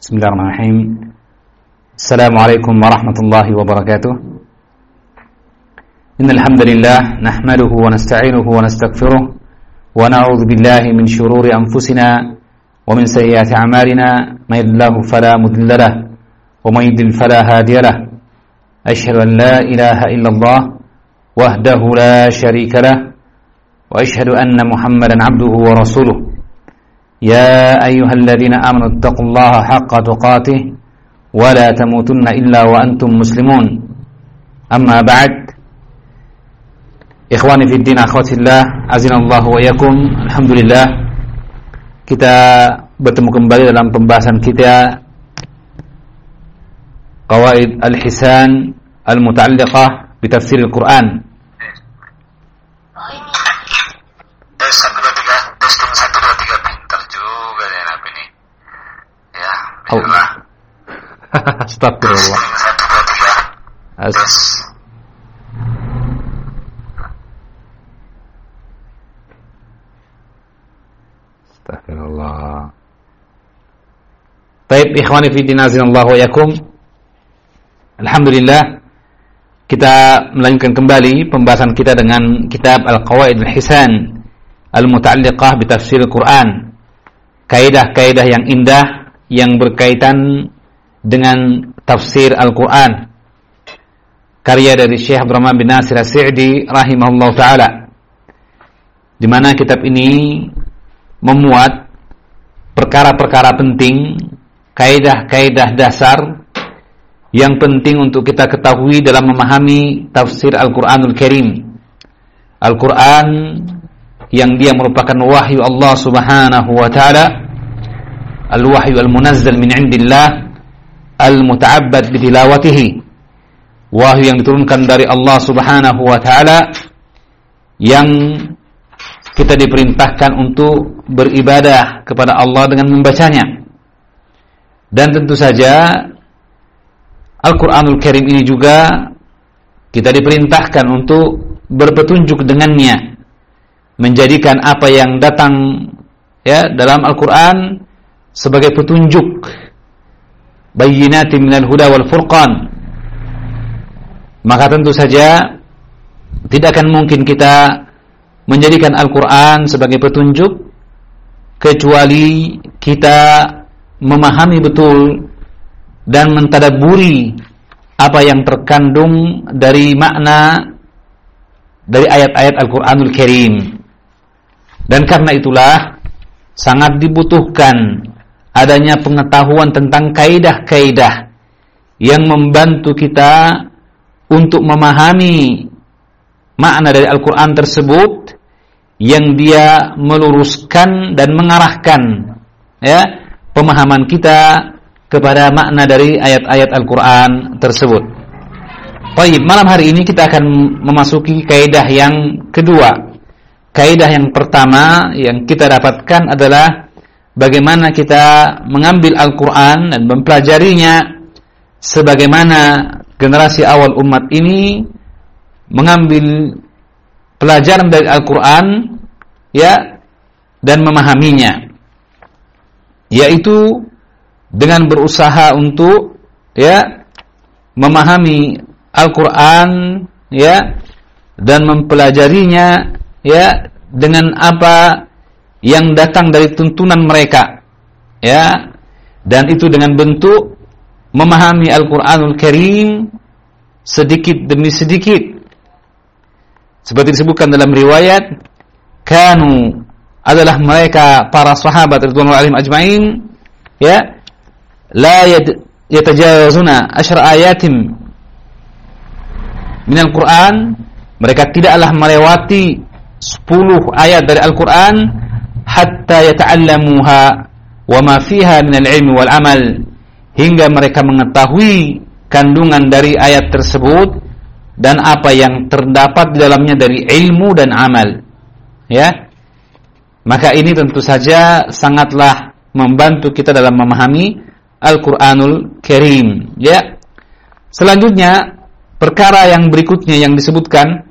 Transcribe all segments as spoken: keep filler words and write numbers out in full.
Bismillahirrahmanirrahim. Assalamualaikum warahmatullahi wabarakatuh. Innal hamdalillah nahmaduhu wa nasta'inuhu wa nastaghfiruh wa na'udzu billahi min shururi anfusina wa min sayyiati a'malina may yahdihillahu fala mudilla lahu wa may yudlil fala hadiya lahu. Asyhadu an la ilaha illallah wahdahu la syarika lahu wa asyhadu anna Muhammadan 'abduhu wa rasuluh. يا أيها الذين آمنوا اتقوا الله حق تقاته ولا تموتن إلا وأنتم مسلمون أما بعد إخواني في الدين أخواتي الله أعزنا الله وإياكم. Alhamdulillah kita bertemu kembali dalam pembahasan kita Qawaid Al-Hisan Al-Muta'alliqah Bitafsir Al-Quran. Astagfirullah. Astagfirullah. Baik, ikhwani fi din azinallahu wa yakum. Alhamdulillah kita melanjutkan kembali pembahasan kita dengan kitab Al-Qawaid Al-Hisan Al-Muta'alliqah Bitafsir Al-Quran. Kaidah-kaidah yang indah yang berkaitan dengan tafsir Al-Quran, karya dari Syekh Abdurrahman bin Nasir As-Sa'di rahimahullah ta'ala, di mana kitab ini memuat perkara-perkara penting, kaidah-kaidah dasar yang penting untuk kita ketahui dalam memahami tafsir Al-Quranul Karim. Al-Quran yang dia merupakan wahyu Allah subhanahu wa ta'ala, al-wahyu al-munazzal min indillah al-muta'abbad bitilawatihi, wahyu yang diturunkan dari Allah subhanahu wa ta'ala yang kita diperintahkan untuk beribadah kepada Allah dengan membacanya. Dan tentu saja Al-Quranul Karim ini juga kita diperintahkan untuk berpetunjuk dengannya, menjadikan apa yang datang ya dalam Al-Quran sebagai petunjuk, bayyinatin minal huda wal furqan. Maka tentu saja tidak akan mungkin kita menjadikan Al-Quran sebagai petunjuk kecuali kita memahami betul dan mentadabburi apa yang terkandung dari makna dari ayat-ayat Al-Quranul Karim. Dan karena itulah sangat dibutuhkan adanya pengetahuan tentang kaidah-kaidah yang membantu kita untuk memahami makna dari Al-Quran tersebut, yang dia meluruskan dan mengarahkan ya pemahaman kita kepada makna dari ayat-ayat Al-Quran tersebut. Baik, malam hari ini kita akan memasuki kaidah yang kedua. Kaidah yang pertama yang kita dapatkan adalah bagaimana kita mengambil Al-Quran dan mempelajarinya sebagaimana generasi awal umat ini mengambil pelajaran dari Al-Quran ya dan memahaminya, yaitu dengan berusaha untuk ya memahami Al-Quran ya dan mempelajarinya ya dengan apa yang datang dari tuntunan mereka ya, dan itu dengan bentuk memahami Al-Quranul Karim sedikit demi sedikit, seperti disebutkan dalam riwayat, kanu adalah mereka para sahabat radhiyallahu anhum ajma'in ya, la yatajawazuna asyra ayatin min Al-Quran, mereka tidaklah melewati sepuluh ayat dari Al-Quran hatta yata'allamuha wa ma fiha min al-ilmi wal amal, hingga mereka mengetahui kandungan dari ayat tersebut dan apa yang terdapat di dalamnya dari ilmu dan amal ya. Maka ini tentu saja sangatlah membantu kita dalam memahami Al-Quranul Karim ya. Selanjutnya perkara yang berikutnya yang disebutkan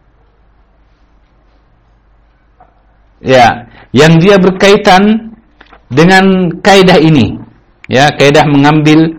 ya, yang dia berkaitan dengan kaidah ini, ya, kaidah mengambil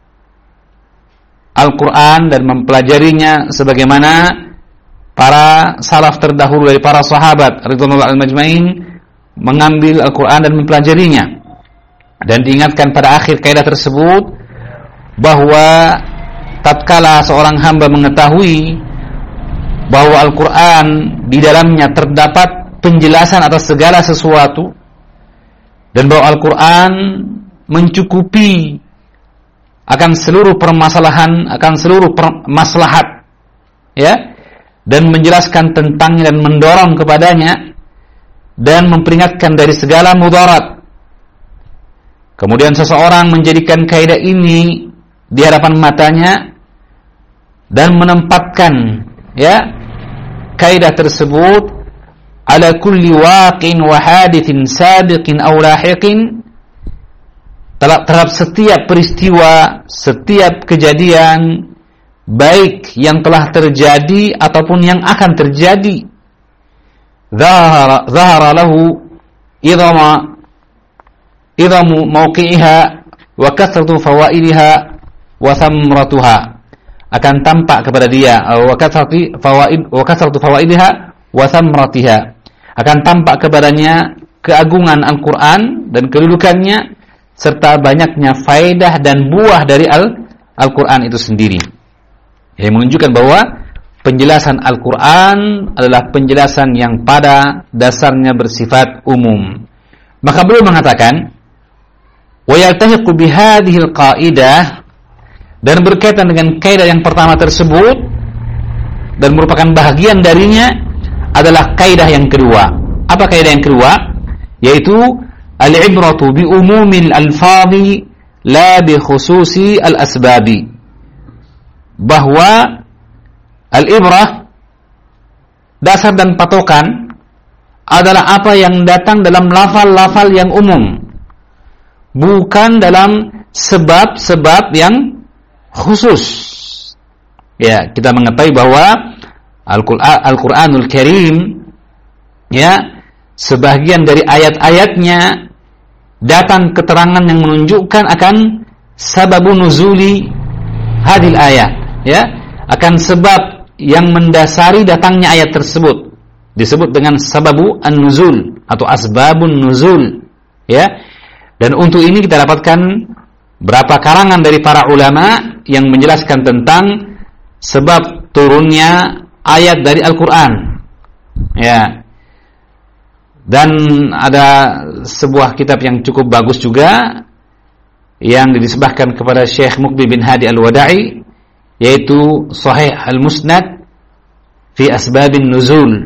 Al-Quran dan mempelajarinya sebagaimana para salaf terdahulu dari para sahabat ridwanullah al-majma'in mengambil Al-Quran dan mempelajarinya. Dan diingatkan pada akhir kaidah tersebut bahwa tatkala seorang hamba mengetahui bahwa Al-Quran di dalamnya terdapat penjelasan atas segala sesuatu dan bahwa Al-Quran mencukupi akan seluruh permasalahan, akan seluruh per- maslahat, ya, dan menjelaskan tentangnya dan mendorong kepadanya dan memperingatkan dari segala mudarat. Kemudian seseorang menjadikan kaidah ini di hadapan matanya dan menempatkan, ya, kaidah tersebut ala kulli waqin wa hadithin sabiqin aw lahiqin, terhadap setiap peristiwa, setiap kejadian baik yang telah terjadi ataupun yang akan terjadi. Zahara zahara lahu idama idhamu mawqi'iha wa kathratu fawaidiha wa thamratuha, akan tampak kepada dia wa kathratu fawaid wa kathratu fawaidiha wa thamratiha, akan tampak kepadanya keagungan Al-Qur'an dan kedudukannya serta banyaknya faedah dan buah dari Al- Al-Qur'an itu sendiri. Yang menunjukkan bahwa penjelasan Al-Qur'an adalah penjelasan yang pada dasarnya bersifat umum. Maka beliau mengatakan wa yaltahiqu bihadhil qaidah, dan berkaitan dengan kaidah yang pertama tersebut dan merupakan bahagian darinya adalah kaidah yang kedua. Apa kaidah yang kedua? Yaitu al-ibratu bi umumil alfadhi la bi khususi al-asbabi. Bahwa al-ibrah, dasar dan patokan, adalah apa yang datang dalam lafal-lafal yang umum, bukan dalam sebab-sebab yang khusus. Ya, kita mengetahui bahwa Al-Qur'an, Al-Qur'anul Karim, ya, sebagian dari ayat-ayatnya datang keterangan yang menunjukkan akan sababun nuzuli hadil ayat, ya, akan sebab yang mendasari datangnya ayat tersebut, disebut dengan sababu an-nuzul atau asbabun nuzul, ya. Dan untuk ini kita dapatkan berapa karangan dari para ulama yang menjelaskan tentang sebab turunnya ayat dari Al-Qur'an, ya. Dan ada sebuah kitab yang cukup bagus juga yang dinisbahkan kepada Syekh Muqbil bin Hadi Al-Wada'i, yaitu Sahih Al-Musnad fi Asbabin Nuzul,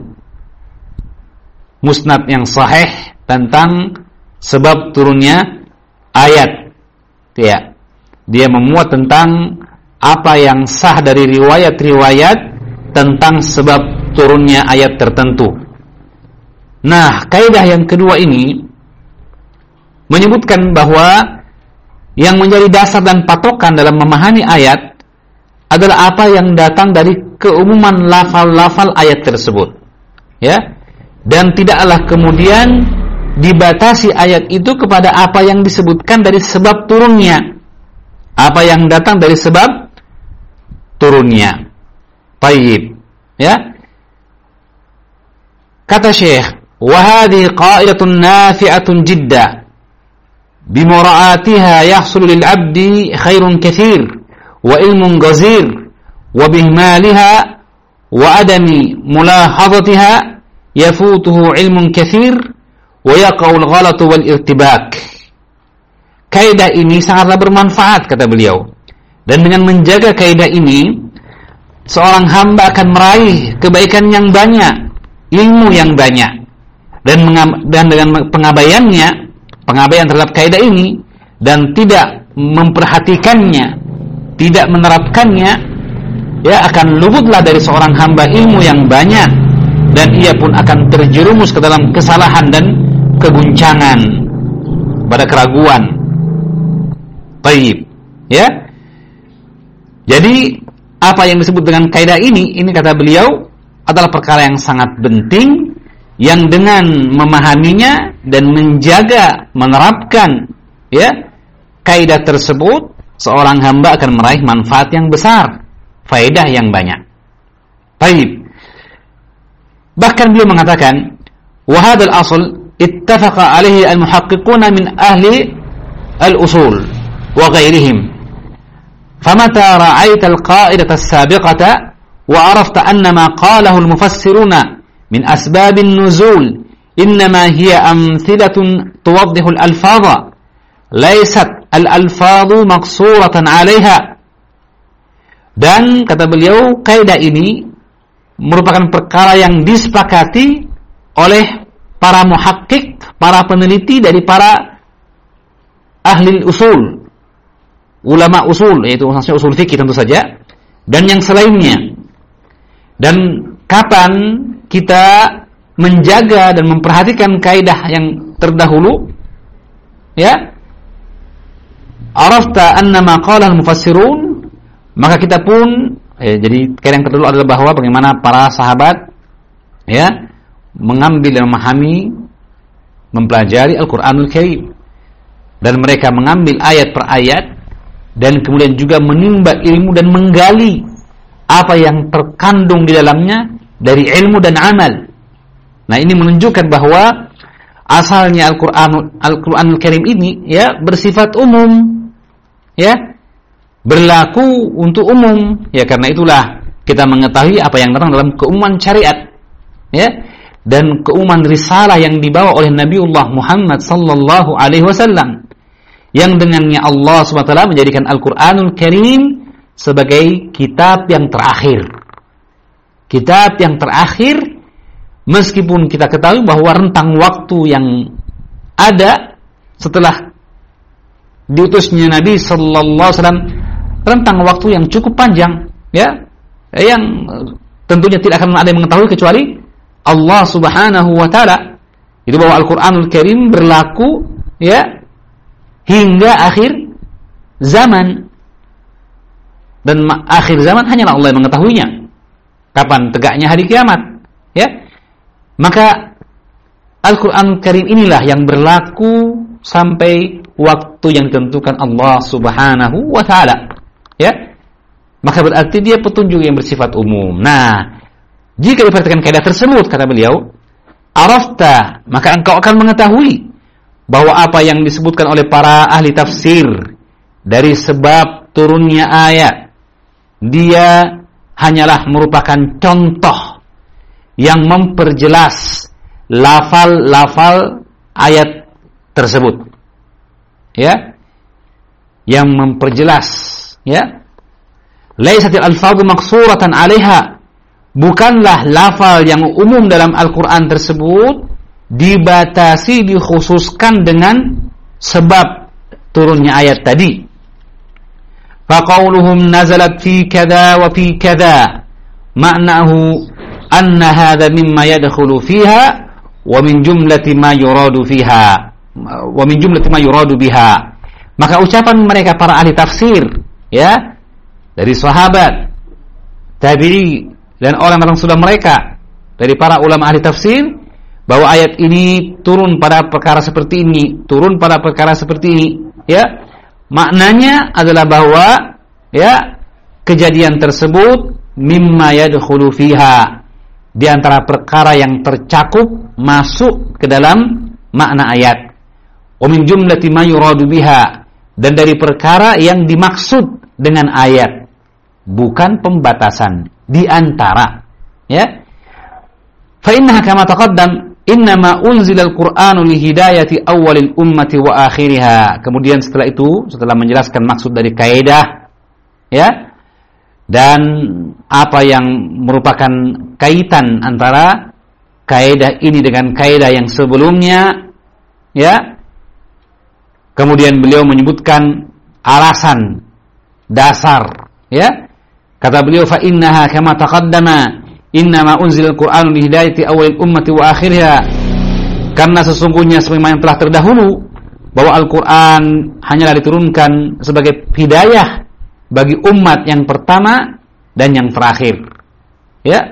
musnad yang sahih tentang sebab turunnya ayat, ya. Dia memuat tentang apa yang sah dari riwayat-riwayat tentang sebab turunnya ayat tertentu. Nah, kaidah yang kedua ini menyebutkan bahwa yang menjadi dasar dan patokan dalam memahami ayat adalah apa yang datang dari keumuman lafal-lafal ayat tersebut, ya. Dan tidaklah kemudian dibatasi ayat itu kepada apa yang disebutkan dari sebab turunnya, apa yang datang dari sebab turunnya. Tayyib, ya. Kata Syekh, wa hadhihi qa'idatun nafi'atun jidda bimura'atiha yahsul lil 'abdi khairun katsir wa ilmun ghazir wa bihmaliha wa adami mulahadatiha yafutuhu ilmun katsir wa yaqa'ul ghalatu wal irtibak. Kaidah ini sangatlah bermanfaat, kata beliau, dan dengan menjaga kaidah ini seorang hamba akan meraih kebaikan yang banyak, ilmu yang banyak, dan dan dengan pengabaiannya, pengabaian terhadap kaidah ini dan tidak memperhatikannya, tidak menerapkannya, ya, akan luputlah dari seorang hamba ilmu yang banyak, dan ia pun akan terjerumus ke dalam kesalahan dan keguncangan pada keraguan. Baik, ya. Jadi apa yang disebut dengan kaidah ini, ini kata beliau adalah perkara yang sangat penting yang dengan memahaminya dan menjaga, menerapkan ya kaidah tersebut, seorang hamba akan meraih manfaat yang besar, faedah yang banyak. Baik. Bahkan beliau mengatakan, wa hadzal asl ittafaqa alaihi al-muhaqqiquna min ahli al-usul wa ghairihim. Famata ra'aita al-qa'idata as-sabiqata wa 'arafta anna ma qalahu al-mufassiruna min asbab an-nuzul innama hiya amthilatun tuwaddihu al-alfadha laysat al-alfadhu maqsuratan 'alayha. Dan kata beliau, kaidah ini merupakan perkara yang disepakati oleh para muhakkik, para peneliti dari para ahli usul, ulama usul, yaitu maksudnya usul fikih tentu saja, dan yang selainnya. Dan kapan kita menjaga dan memperhatikan kaidah yang terdahulu, ya, arafta anna ma qala al-mufassirun, maka kita pun ya, jadi kaidah yang terdahulu adalah bahwa bagaimana para sahabat ya mengambil dan memahami, mempelajari Al-Qur'anul Karim, dan mereka mengambil ayat per ayat dan kemudian juga menimba ilmu dan menggali apa yang terkandung di dalamnya dari ilmu dan amal. Nah, ini menunjukkan bahwa asalnya Al-Qur'an Al-Qur'anul Karim ini ya bersifat umum, ya, berlaku untuk umum. Ya, karena itulah kita mengetahui apa yang datang dalam keumuman syariat, ya, dan keumuman risalah yang dibawa oleh Nabiullah Muhammad sallallahu alaihi wasallam, yang dengannya Allah subhanahu wa taala menjadikan Al-Qur'anul Karim sebagai kitab yang terakhir. Kitab yang terakhir, meskipun kita ketahui bahwa rentang waktu yang ada setelah diutusnya Nabi sallallahu alaihi wasallam rentang waktu yang cukup panjang, ya, yang tentunya tidak akan ada yang mengetahui kecuali Allah subhanahu wa ta'ala. Itu bahwa Al-Qur'anul Karim berlaku ya hingga akhir zaman, dan akhir zaman hanyalah Allah yang mengetahuinya, kapan tegaknya hari kiamat, ya. Maka Al-Qur'anul Karim inilah yang berlaku sampai waktu yang ditentukan Allah subhanahu wa ta'ala, ya. Maka berarti dia petunjuk yang bersifat umum. Nah, jika diperhatikan kaidah tersebut, kata beliau, arafta, maka engkau akan mengetahui bahwa apa yang disebutkan oleh para ahli tafsir dari sebab turunnya ayat, dia hanyalah merupakan contoh yang memperjelas lafal-lafal ayat tersebut, ya, yang memperjelas, ya. Laisatil alfadhu maqsuratan 'alaiha, bukanlah lafal yang umum dalam Al-Qur'an tersebut dibatasi, dikhususkan dengan sebab turunnya ayat tadi. Faqauluhum nazalat fi kadza wa fi kadza, ma'nahu anna hadha mimma yadkhulu fiha wa min jumlati ma yuradu fiha wa min jumlati ma yuradu biha. Maka ucapan mereka para ahli tafsir, ya, dari sahabat, tabi'i, dan orang-orang sudah mereka dari para ulama ahli tafsir, bahwa ayat ini turun pada perkara seperti ini, turun pada perkara seperti ini, ya. Maknanya adalah bahwa ya kejadian tersebut mimma yadkhulu fiha, di antara perkara yang tercakup masuk ke dalam makna ayat. Wa min jumlati ma yuradu biha, dan dari perkara yang dimaksud dengan ayat, bukan pembatasan, di antara, ya. Fa innaha kama taqaddam innama unzila al-Qur'anu li hidayati awwalil ummati wa akhiriha. Kemudian setelah itu, setelah menjelaskan maksud dari kaidah, ya, dan apa yang merupakan kaitan antara kaidah ini dengan kaidah yang sebelumnya, ya. Kemudian beliau menyebutkan alasan dasar, ya. Kata beliau, fa innaha kama taqaddama innama unzila al-Qur'anu li hidayati awwalil ummati wa akhiriha. Karena sesungguhnya sebagaimana yang telah terdahulu, bahwa Al-Qur'an hanyalah diturunkan sebagai hidayah bagi umat yang pertama dan yang terakhir, ya.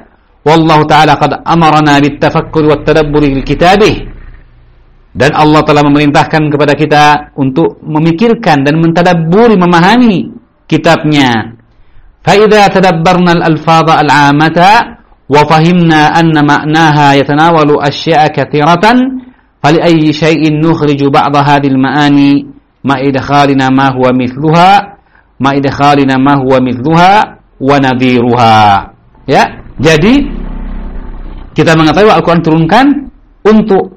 wallahu ta'ala qad amarna bit-tafakkur wat-tadabburi li kitabih. Dan Allah telah memerintahkan kepada kita untuk memikirkan dan mentadabburi, memahami kitabnya. Fa idza tadabbarna al-alfadha al-'amata wa fahimna anna ma'naha yatanawalu asya'a katsiratan fali ayyi shay'in nukhriju ba'dha hadhihi al-ma'ani ma idkhalina ma huwa mithluha ma idkhalina ma huwa mithluha wa nadhiruha. Ya, jadi kita mengetahui Al-Qur'an turunkan untuk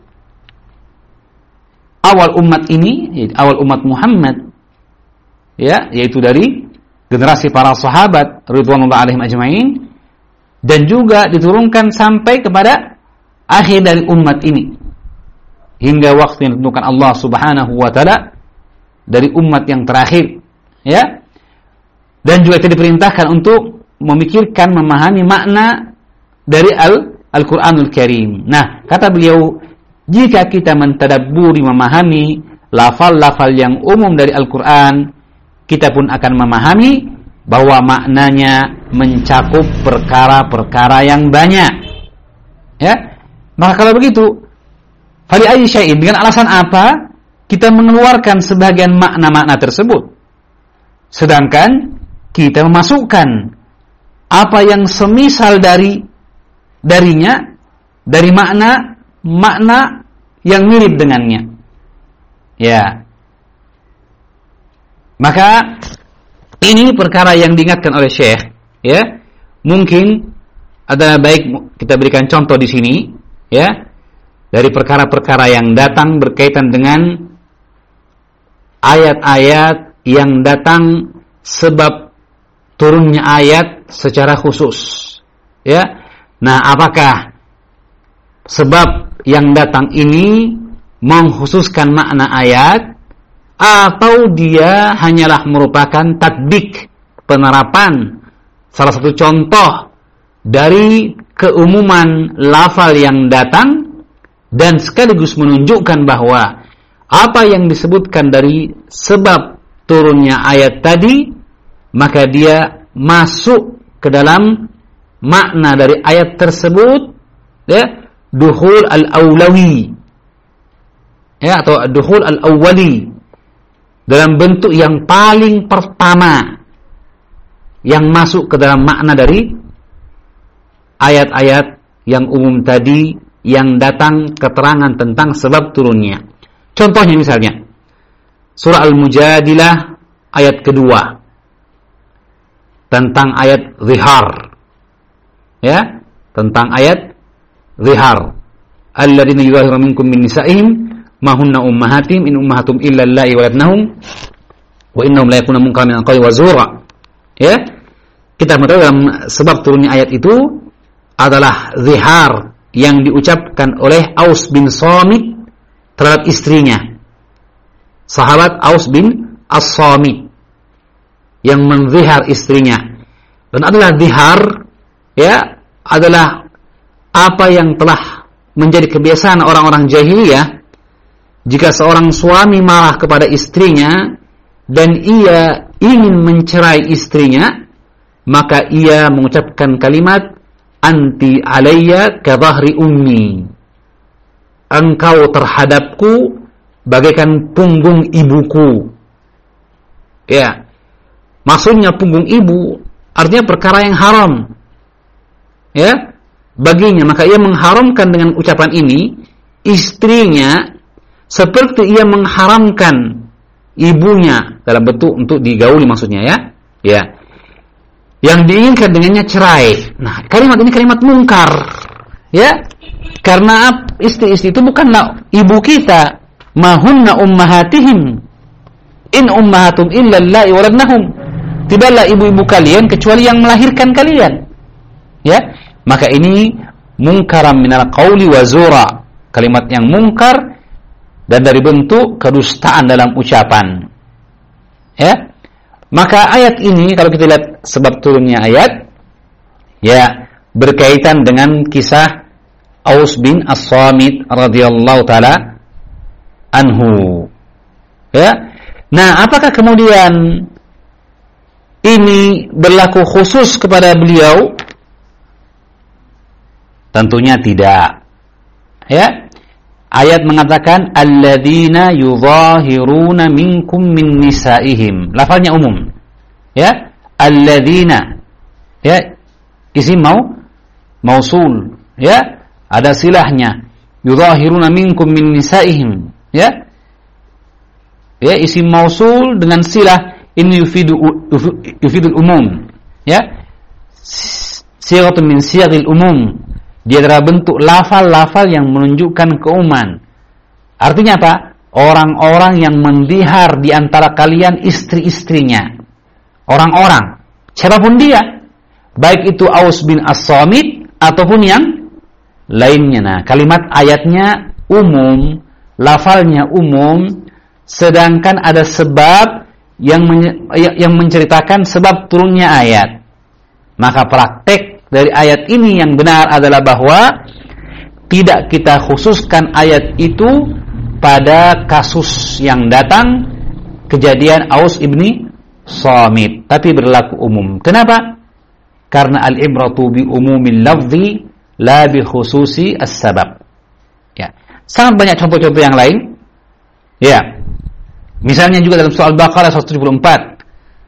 awal umat ini, awal umat Muhammad, ya, yaitu dari generasi para sahabat ridwanullah alaihim ajma'in, dan juga diturunkan sampai kepada akhir dari umat ini hingga waktu yang ditentukan Allah Subhanahu wa taala dari umat yang terakhir, ya. Dan juga kita diperintahkan untuk memikirkan, memahami makna dari Al Al-Qur'anul Karim. Nah, kata beliau, jika kita mentadabburi, memahami lafal-lafal yang umum dari Al-Quran, kita pun akan memahami bahwa maknanya mencakup perkara-perkara yang banyak. Ya, maka kalau begitu, fali ayyi syai'in, dengan alasan apa kita mengeluarkan sebagian makna-makna tersebut, sedangkan kita memasukkan apa yang semisal dari darinya, dari makna makna yang mirip dengannya. Ya. Maka ini perkara yang diingatkan oleh Syekh, ya. Mungkin adalah baik kita berikan contoh di sini, ya. Dari perkara-perkara yang datang berkaitan dengan ayat-ayat yang datang sebab turunnya ayat secara khusus. Ya. Nah, apakah sebab yang datang ini mengkhususkan makna ayat, atau dia hanyalah merupakan tatbik, penerapan, salah satu contoh dari keumuman lafal yang datang, dan sekaligus menunjukkan bahwa apa yang disebutkan dari sebab turunnya ayat tadi, maka dia masuk ke dalam makna dari ayat tersebut, ya, dukhul al-awlawi, ya, atau dukhul al-awwali, dalam bentuk yang paling pertama yang masuk ke dalam makna dari ayat-ayat yang umum tadi yang datang keterangan tentang sebab turunnya. Contohnya misalnya surah Al-Mujadilah ayat kedua tentang ayat zihar, ya, tentang ayat zihar, alladzina yuzahiruna minkum min nisa'ihim ma hunna ummahatihim in ummahatum illa allati waladnahum wa innahum la yakuna munkaran min al-qawli wa zura. Ya, kita mengetahui dalam sebab turunnya ayat itu adalah zihar yang diucapkan oleh Aus bin Samit terhadap istrinya, sahabat Aus bin As-Samit, yang menzihar istrinya. Dan adalah zihar, ya, adalah apa yang telah menjadi kebiasaan orang-orang jahiliyah. Jika seorang suami marah kepada istrinya dan ia ingin mencerai istrinya, maka ia mengucapkan kalimat anti alayya ka dhahri ummi, engkau terhadapku bagaikan punggung ibuku. Ya, maksudnya punggung ibu artinya perkara yang haram, ya, baginya. Maka ia mengharamkan dengan ucapan ini istrinya seperti ia mengharamkan ibunya dalam bentuk untuk digauli, maksudnya, ya. Ya. Yang diinginkan dengannya cerai. Nah, kalimat ini kalimat mungkar, ya. Karena istri-istri itu bukanlah ibu kita. Mahunna ummahatihim in ummahatum illa allati waladnahum. Tidaklah ibu-ibu kalian kecuali yang melahirkan kalian. Ya. Maka ini mungkaram minal qawli wa zura, kalimat yang mungkar dan dari bentuk kedustaan dalam ucapan. Ya. Maka ayat ini kalau kita lihat sebab turunnya ayat, ya, berkaitan dengan kisah Aus bin As-Samit radhiyallahu taala anhu. Ya. Nah, apakah kemudian ini berlaku khusus kepada beliau Tentunya tidak. Ya. Ayat mengatakan alladzina yudhahiruna minkum min nisaihim. Lafalnya umum. Ya. Alladzina. Ya. Isim mau mausul. Ya. Ada silahnya. Yudhahiruna minkum min nisaihim. Ya. Ya, isim mausul dengan silah ini yufidu yufidul umum. Ya. Sigatun min siyaghil umum. Dia adalah bentuk lafal-lafal yang menunjukkan keumuman. Artinya apa? Orang-orang yang mendihar di antara kalian istri-istrinya. Orang-orang. Siapapun dia. Baik itu Aus bin As-Samit ataupun yang lainnya. Nah, kalimat ayatnya umum. Lafalnya umum. Sedangkan ada sebab yang, men- yang menceritakan sebab turunnya ayat. Maka praktek dari ayat ini yang benar adalah bahwa tidak kita khususkan ayat itu pada kasus yang datang kejadian Aus ibni Samit, tapi berlaku umum. Kenapa? Karena al-ibratu bi umumil lafzi la bi khususi as-sabab. Ya. Sangat banyak contoh-contoh yang lain. Ya. Misalnya juga dalam surah Al-Baqarah seratus tujuh puluh empat.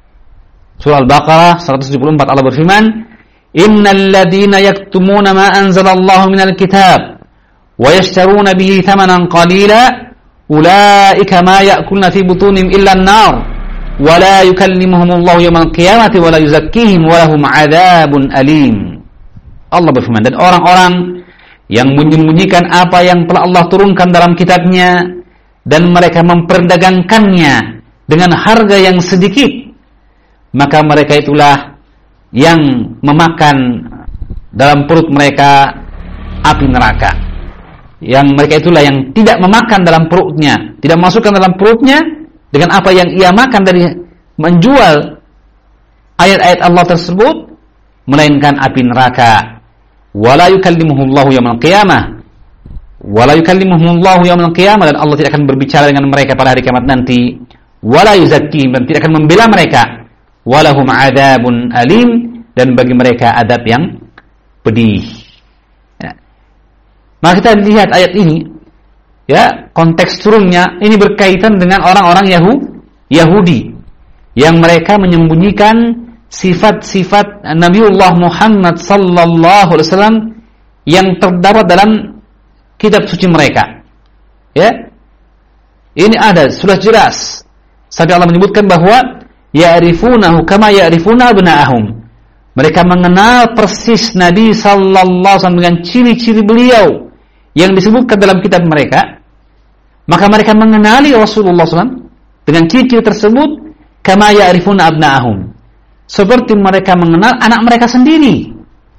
Surah Al-Baqarah seratus tujuh puluh empat Allah berfirman, Innal ladhina yaktumuna ma anzalallahu minal kitab wa yashtaruna bihi thamanan qalila ulaika ma ya'kuluna fi butunihim illa an-nar wa la yukallimuhumullahu yawmal qiyamati wa la yuzakkihim wa lahum 'adzabun alim. Allah berfirman, dan orang-orang yang menyembunyikan apa yang telah Allah turunkan dalam kitabnya dan mereka memperdagangkannya dengan harga yang sedikit, maka mereka itulah yang memakan dalam perut mereka api neraka. Yang mereka itulah yang tidak memakan dalam perutnya, tidak masukkan dalam perutnya dengan apa yang ia makan dari menjual ayat-ayat Allah tersebut, melainkan api neraka. Wala yukallimuhullahu yaumil qiyamah. Wala yukallimuhumullahu yaumil qiyamah, dan Allah tidak akan berbicara dengan mereka pada hari kiamat nanti. Wala yuzakkihim, dan tidak akan membela mereka. Walahum 'adzabun alim, dan bagi mereka adab yang pedih. Ya. Maka kita lihat ayat ini, ya, konteks turunnya ini berkaitan dengan orang-orang Yahu, Yahudi yang mereka menyembunyikan sifat-sifat Nabiullah Muhammad sallallahu alaihi wasallam yang terdapat dalam kitab suci mereka. Ya. Ini ada, sudah jelas. Sampai Allah menyebutkan bahwa ya'rifunahu kama ya'rifuna abna'ahum. Mereka mengenal persis Nabi sallallahu alaihi wasallam dengan ciri-ciri beliau yang disebutkan dalam kitab mereka. Maka mereka mengenali Rasulullah sallallahu alaihi wasallam dengan ciri-ciri tersebut kama ya'rifuna abna'ahum, seperti mereka mengenal anak mereka sendiri.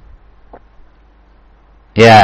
Ya.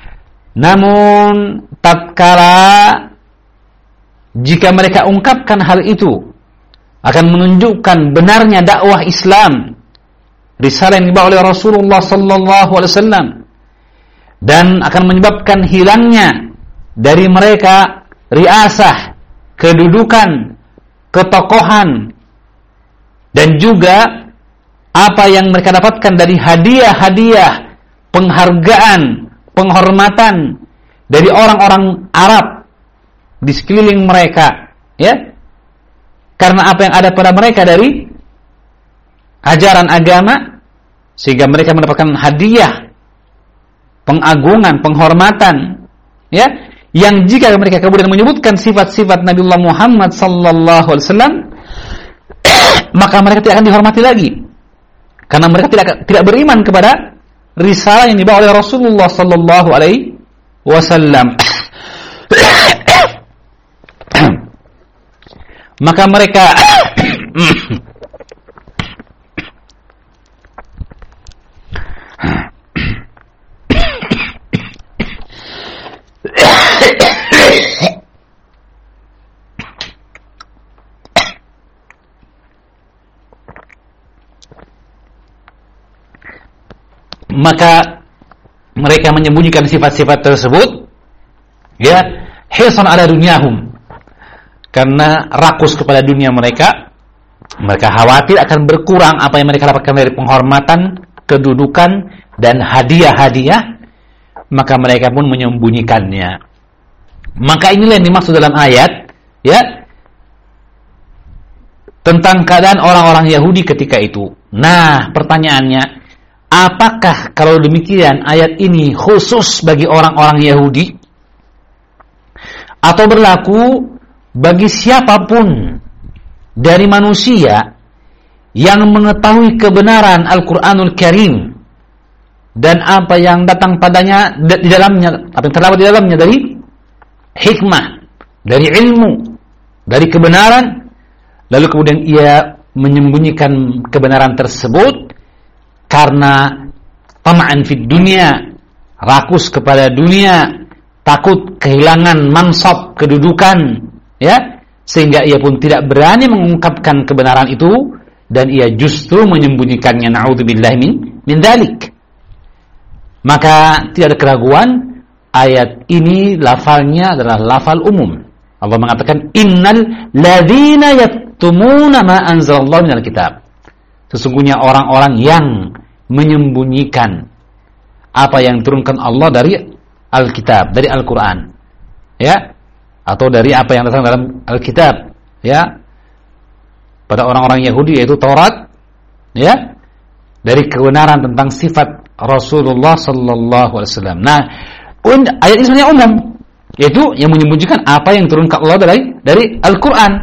Namun tatkala jika mereka ungkapkan hal itu akan menunjukkan benarnya dakwah Islam, risalah yang dibawa oleh Rasulullah sallallahu alaihi wasallam, dan akan menyebabkan hilangnya dari mereka riasah, kedudukan, ketokohan, dan juga apa yang mereka dapatkan dari hadiah-hadiah, penghargaan, penghormatan dari orang-orang Arab di sekeliling mereka, ya. Karena apa yang ada pada mereka dari ajaran agama, sehingga mereka mendapatkan hadiah, pengagungan, penghormatan, ya, yang jika mereka kemudian menyebutkan sifat-sifat Nabiullah Muhammad sallallahu alaihi wasallam, maka mereka tidak akan dihormati lagi, karena mereka tidak tidak beriman kepada risalah yang dibawa oleh Rasulullah sallallahu alaihi wasallam. Maka mereka maka mereka menyembunyikan sifat-sifat tersebut, ya, hisan ala dunyahum, karena rakus kepada dunia mereka. Mereka khawatir akan berkurang apa yang mereka dapatkan dari penghormatan, kedudukan, dan hadiah-hadiah. maka mereka pun menyembunyikannya. Maka inilah yang dimaksud dalam ayat, ya, tentang keadaan orang-orang Yahudi ketika itu. Nah, pertanyaannya, apakah kalau demikian ayat ini khusus bagi orang-orang Yahudi atau berlaku bagi siapapun dari manusia yang mengetahui kebenaran Al-Quranul Karim dan apa yang datang padanya di dalamnya, apa yang terdapat di dalamnya dari hikmah, dari ilmu, dari kebenaran, lalu kemudian ia menyembunyikan kebenaran tersebut karena tama'an fid dunia, rakus kepada dunia, takut kehilangan mansab, kedudukan, ya, sehingga ia pun tidak berani mengungkapkan kebenaran itu dan ia justru menyembunyikannya. Na'udzubillahi min min dzalik. Maka tidak ada keraguan, ayat ini lafalnya adalah lafal umum. Allah mengatakan innal ladzina yaktumuna ma anzalallahu minal kitab. Sesungguhnya orang-orang yang menyembunyikan apa yang diturunkan Allah dari Alkitab, dari Al-Qur'an. Ya, atau dari apa yang datang dalam Alkitab, ya. Pada orang-orang Yahudi yaitu Taurat, ya, dari kebenaran tentang sifat Rasulullah sallallahu alaihi wasallam. Nah, ayat ini sebenarnya umum, yaitu yang menyembunyikan apa yang turun ke Allah dari dari Al-Qur'an.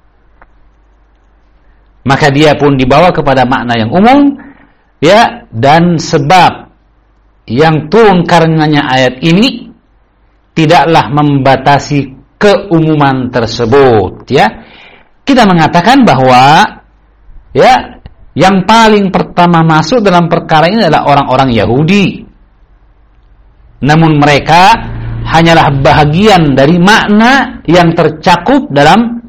Maka dia pun dibawa kepada makna yang umum, ya, dan sebab yang turun karenanya ayat ini tidaklah membatasi keumuman tersebut, ya. Kita mengatakan bahwa, ya, yang paling pertama masuk dalam perkara ini adalah orang-orang Yahudi. Namun mereka hanyalah bahagian dari makna yang tercakup dalam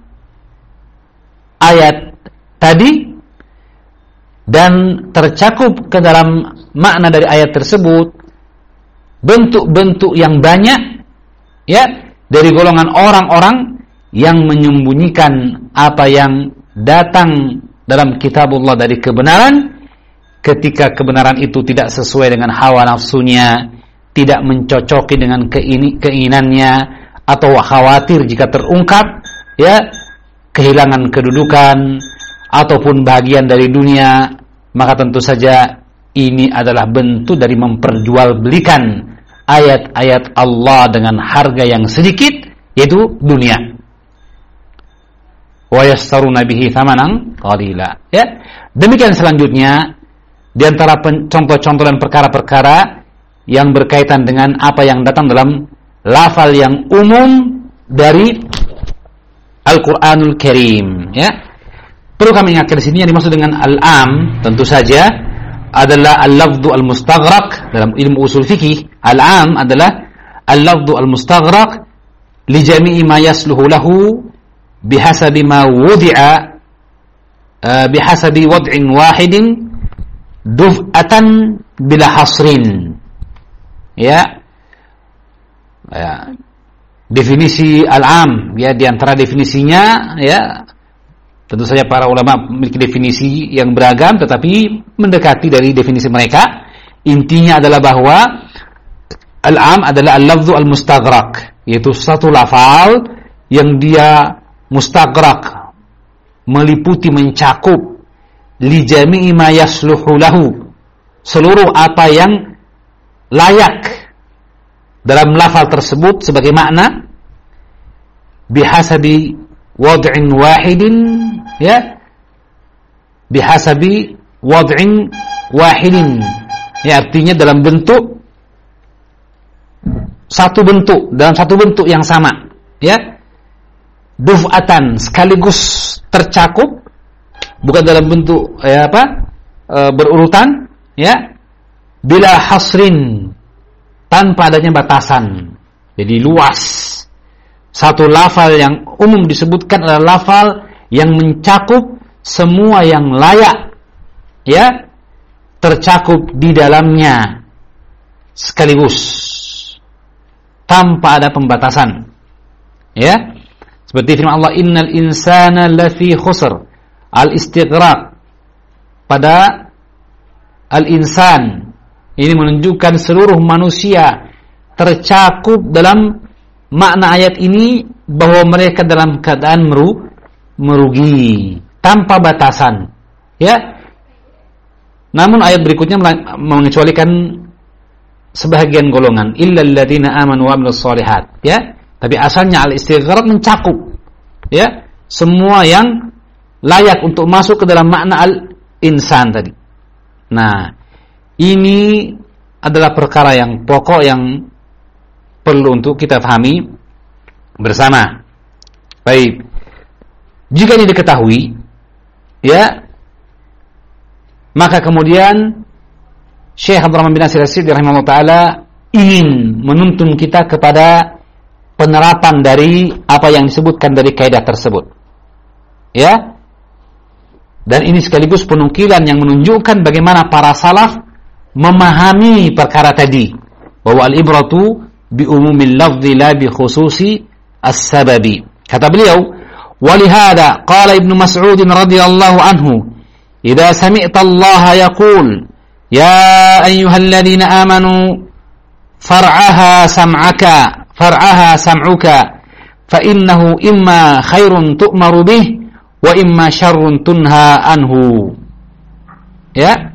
ayat tadi, dan tercakup ke dalam makna dari ayat tersebut bentuk-bentuk yang banyak, ya, dari golongan orang-orang yang menyembunyikan apa yang datang dalam kitabullah dari kebenaran, ketika kebenaran itu tidak sesuai dengan hawa nafsunya, tidak mencocoki dengan keinginannya, atau khawatir jika terungkap, ya, kehilangan kedudukan ataupun bagian dari dunia, maka tentu saja ini adalah bentuk dari memperjualbelikan ayat-ayat Allah dengan harga yang sedikit, yaitu dunia. Wa yastaruna bihi thamanan qalila. Ya. Demikian selanjutnya di antara contoh-contoh dan perkara-perkara yang berkaitan dengan apa yang datang dalam lafal yang umum dari Al-Qur'anul Karim, ya. Perlu kami ingatkan di sini yang dimaksud dengan al-am tentu saja adalah al-lafdhu al-mustaghraq dalam ilmu usul fikih. Al-am adalah al-lafdhu al-mustaghraq li jami'i ma yasluhu lahu bihasabi ma wudi'a uh, bihasabi wad'in wahidin duf'atan bila hasrin, ya. Ya, definisi al-am, ya, di antara definisinya, ya, tentu saja para ulama memiliki definisi yang beragam tetapi mendekati dari definisi mereka. Intinya adalah bahwa al-am adalah al-lafdhu al-mustaghraq, yaitu satu lafal yang dia mustaghraq, meliputi, mencakup li jami'i ma yasluhu lahu, seluruh apa yang layak dalam lafal tersebut sebagai makna, bihasabi wad'in wahidin, ya, bihasabi wad'in wahidin, ya, artinya dalam bentuk satu bentuk, dalam satu bentuk yang sama, ya, duf'atan, sekaligus tercakup, bukan dalam bentuk, ya, apa, e, berurutan, ya, bila hasrin, tanpa adanya batasan, jadi luas. Satu lafal yang umum disebutkan adalah lafal yang mencakup semua yang layak, ya, tercakup di dalamnya sekaligus tanpa ada pembatasan, ya. Seperti firman Allah, innal insana lafi khusr, al-istighraq pada al-insan ini menunjukkan seluruh manusia tercakup dalam makna ayat ini bahwa mereka dalam keadaan meru, merugi tanpa batasan, ya. Namun ayat berikutnya mengecualikan sebahagian golongan, illal ladzina amanu wa amilus shalihat, ya. Tapi asalnya al-istighraq mencakup, ya, semua yang layak untuk masuk ke dalam makna al-insan tadi. Nah, ini adalah perkara yang pokok yang perlu untuk kita pahami bersama. Baik. Jika ini diketahui, ya, maka kemudian Syekh Abdurrahman bin Nasir As-Sa'di rahimahullah taala ingin menuntun kita kepada penerapan dari apa yang disebutkan dari kaidah tersebut. Ya. Dan ini sekaligus penukilan yang menunjukkan bagaimana para salaf memahami perkara tadi, bahwa al-ibratu bi umumil lafzi la bi khususi as-sababi. Kata beliau, "Walihada qala Ibnu Mas'ud radhiyallahu anhu, idza sami'ta Allah yaqul ya ayyuhalladzina amanu far'aha sam'aka far'aha sam'uka fa innahu imma khairun tu'maru bih wa imma syarrun tunha anhu." Ya.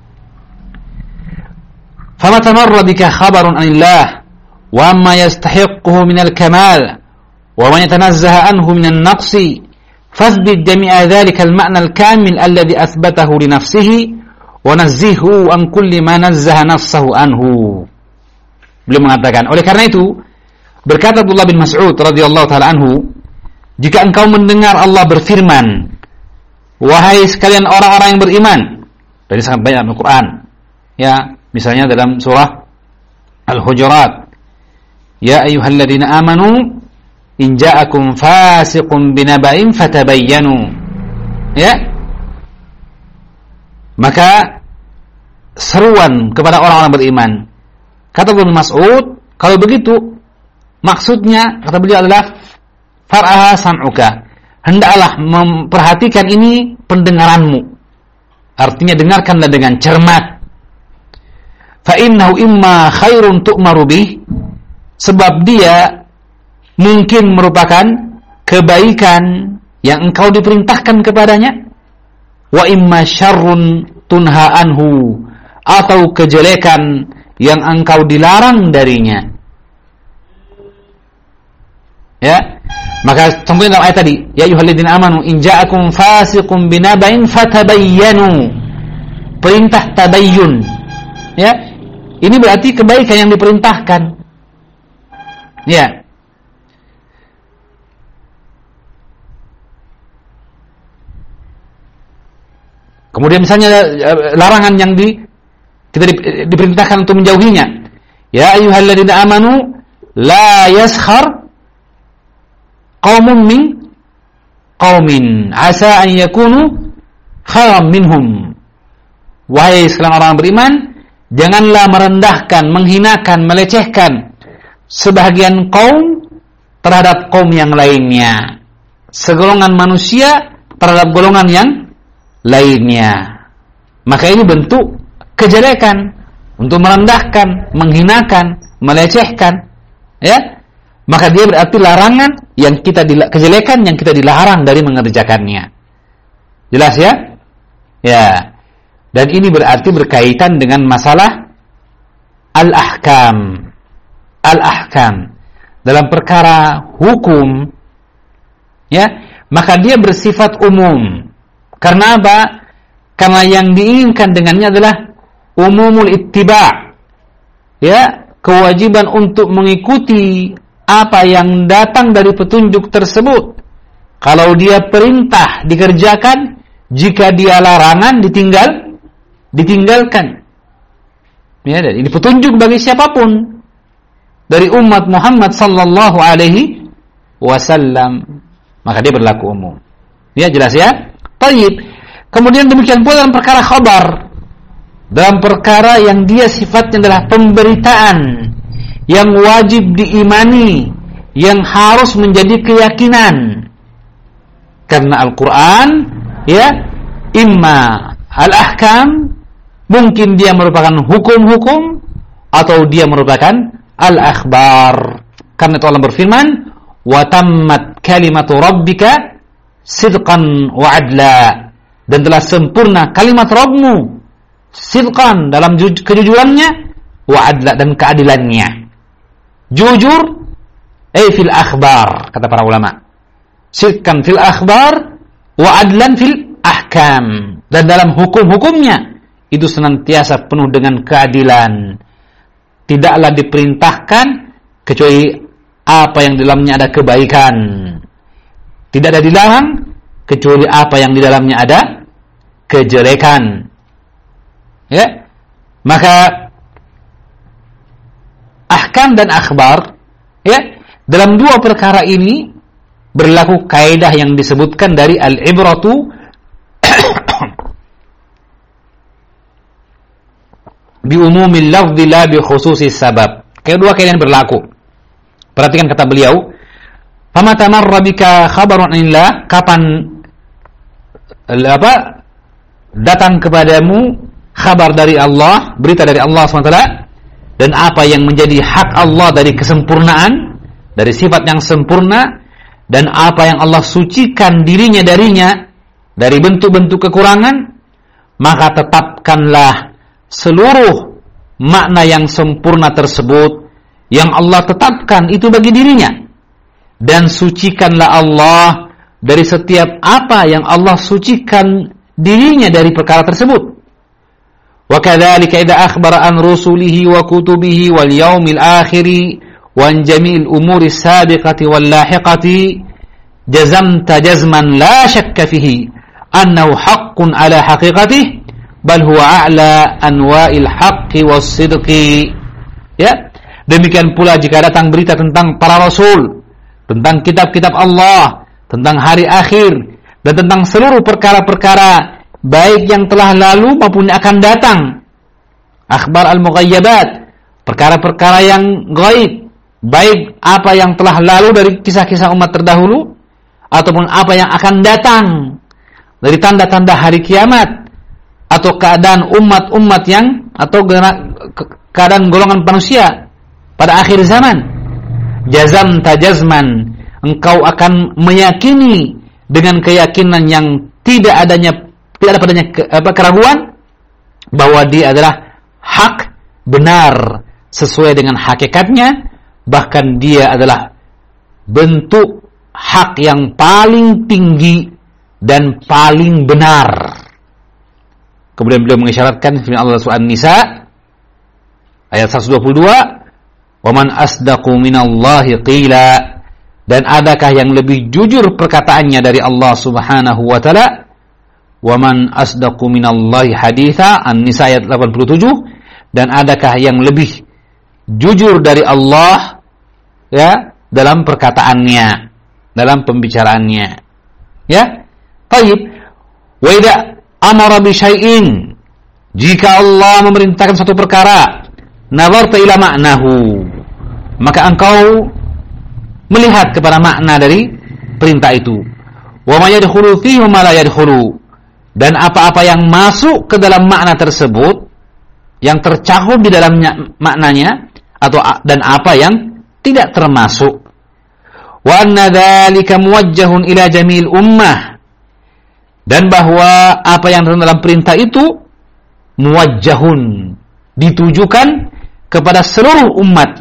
Fama tamarra bika khabarun anillah wa amma yastahiqquhu minal kamal wa man yatanazzaha anhu minan naqsi fathbit jami'a dhalika al-ma'na al-kamil alladhi athbatahu li nafsihi wa nazzihu an kulli ma nazzaha nafsahu anhu. Beliau mengatakan, oleh karena itu berkata Abdullah bin Mas'ud radhiyallahu taala anhu, jika engkau mendengar Allah berfirman, wahai sekalian orang-orang yang beriman, dari sangat banyak Al-Quran, ya, misalnya dalam surah Al-Hujurat, ya ayyuhalladzina amanu in ja'akum fasiqun binaba'in fatabayyanu, ya, maka seruan kepada orang-orang beriman. Kata Ibnu Mas'ud, kalau begitu maksudnya, kata beliau adalah far'aha sam'uka, hendaklah memperhatikan ini pendengaranmu, artinya dengarkanlah dengan cermat. Fa innahu imma khairun tu'maru bih, sebab dia mungkin merupakan kebaikan yang engkau diperintahkan kepadanya, wa imma syarrun tunha anhu, atau kejelekan yang engkau dilarang darinya. Ya, maka contohnya dalam ayat tadi, ya ayyuhalladzina amanu in ja'akum fasiqun binaba'in fatabayyanu, perintah tabayyun, ya, ini berarti kebaikan yang diperintahkan, ya. Kemudian misalnya larangan yang di, kita di, diperintahkan untuk menjauhinya. Ya ayyuhalladzina amanu la yaskhar qaumun min qaumin asa an yakunu khairan minhum. Wahai sekalian orang beriman, janganlah merendahkan, menghinakan, melecehkan sebahagian kaum terhadap kaum yang lainnya. Segolongan manusia terhadap golongan yang lainnya. Maka ini bentuk kejelekan, untuk merendahkan, menghinakan, melecehkan, ya. Maka dia berarti larangan yang kita dila- kejelekan yang kita dilarang dari mengerjakannya. Jelas ya? Ya. Dan ini berarti berkaitan dengan masalah al-ahkam. Al-ahkam dalam perkara hukum, ya, maka dia bersifat umum. Karena apa? Karena yang diinginkan dengannya adalah umumul ittiba', ya, kewajiban untuk mengikuti apa yang datang dari petunjuk tersebut. Kalau dia perintah dikerjakan, jika dia larangan ditinggal, ditinggalkan. Ya, dan ini petunjuk bagi siapapun dari umat Muhammad sallallahu alaihi wasallam, maka dia berlaku umum. Ya, jelas ya? Baik. Kemudian demikian pula dalam perkara khabar, dalam perkara yang dia sifatnya adalah pemberitaan yang wajib diimani, yang harus menjadi keyakinan. Karena Al-Quran, ya, imma al-ahkam, mungkin dia merupakan hukum-hukum, atau dia merupakan al-akhbar. Karena itu Allah berfirman, wa tammat kalimatu rabbika sidqan wa adla, dan telah sempurna kalimat Rabbmu sidqan dalam ju- kejujurannya, wa adla dan keadilannya. Jujur eh fil akhbar, kata para ulama. Sidqan fil akhbar wa adlan fil ahkam, dan dalam hukum-hukumnya itu senantiasa penuh dengan keadilan. Tidaklah diperintahkan kecuali apa yang di dalamnya ada kebaikan. Tidak ada dilarang kecuali apa yang di dalamnya ada kejelekan. Ya, maka ahkam dan akhbar, ya, dalam dua perkara ini berlaku kaidah yang disebutkan dari al-ibratu bi umumil lafzi la bi khususis sabab. Kedua kaidah yang berlaku. Perhatikan kata beliau, "Fama tamarra bika khabarun anillah," kapan apa datang kepadamu kabar dari Allah, berita dari Allah subhanahu wa taala, dan apa yang menjadi hak Allah dari kesempurnaan, dari sifat yang sempurna, dan apa yang Allah sucikan dirinya darinya dari bentuk-bentuk kekurangan, maka tetapkanlah seluruh makna yang sempurna tersebut yang Allah tetapkan itu bagi dirinya, dan sucikanlah Allah dari setiap apa yang Allah sucikan dirinya dari perkara tersebut. Wa kadzalika idza akhbara an rusulihi wa kutubihi wal yaumil akhir wa an jami'il umuri sabiqati wal lahiqati jazamta jazman la shakka fihi annahu haqqun ala haqiqatihi bal huwa a'la anwa'il haqqi was sidqi. Ya, demikian pula jika datang berita tentang para rasul, tentang kitab-kitab Allah, tentang hari akhir, dan tentang seluruh perkara-perkara baik yang telah lalu maupun yang akan datang. Akhbar al-mughayyabat, perkara-perkara yang gaib, baik apa yang telah lalu dari kisah-kisah umat terdahulu ataupun apa yang akan datang dari tanda-tanda hari kiamat atau keadaan umat-umat yang atau keadaan golongan manusia pada akhir zaman. Jazam tajazman, engkau akan meyakini dengan keyakinan yang tidak adanya tidak ada padanya ke, apa, keraguan bahwa dia adalah hak, benar sesuai dengan hakikatnya, bahkan dia adalah bentuk hak yang paling tinggi dan paling benar. Kemudian beliau mengisyaratkan firman Allah surah An-Nisa ayat seratus dua puluh dua, "Wa man asdaqu minallahi qila," dan adakah yang lebih jujur perkataannya dari Allah Subhanahu wa taala? "Wa man asdaqu minallahi haditha," An-Nisa ayat delapan puluh tujuh, dan adakah yang lebih jujur dari Allah ya dalam perkataannya, dalam pembicaraannya. Ya. Baik. Wa idza amara bi syai'in, jika Allah memerintahkan suatu perkara, nazarta ila ma'nahu, maka engkau melihat kepada makna dari perintah itu. Wa ma yadkhulu fihi wa ma la yadkhulu, dan apa-apa yang masuk ke dalam makna tersebut, yang tercakup di dalamnya maknanya, atau dan apa yang tidak termasuk. Wa anna dzalika muwajjahun ila jamil ummah, dan bahwa apa yang dalam perintah itu muwajjahun, ditujukan kepada seluruh umat.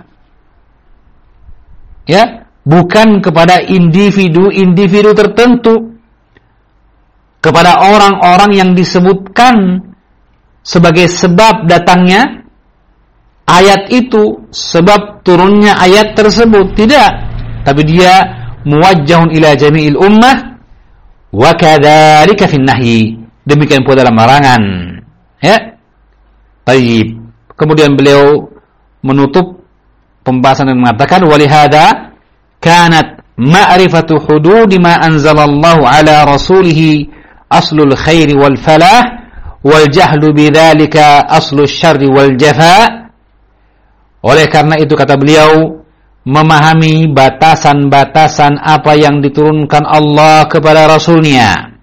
Ya, bukan kepada individu-individu tertentu, kepada orang-orang yang disebutkan sebagai sebab datangnya ayat itu, sebab turunnya ayat tersebut. Tidak, tapi dia muwajjahun ila jami'il ummah wa kadzalika fin nahyi, demikian pula dalam larangan. Ya. Baik. Kemudian beliau menutup pembahasan dan mengatakan, walihada kanat ma'rifatu hududi ma anzalallahu ala rasulihi aslul khairi wal falah wal jahlu bidzalika aslul syarri wal jafa. Oleh karena itu, kata beliau, memahami batasan-batasan apa yang diturunkan Allah kepada Rasulnya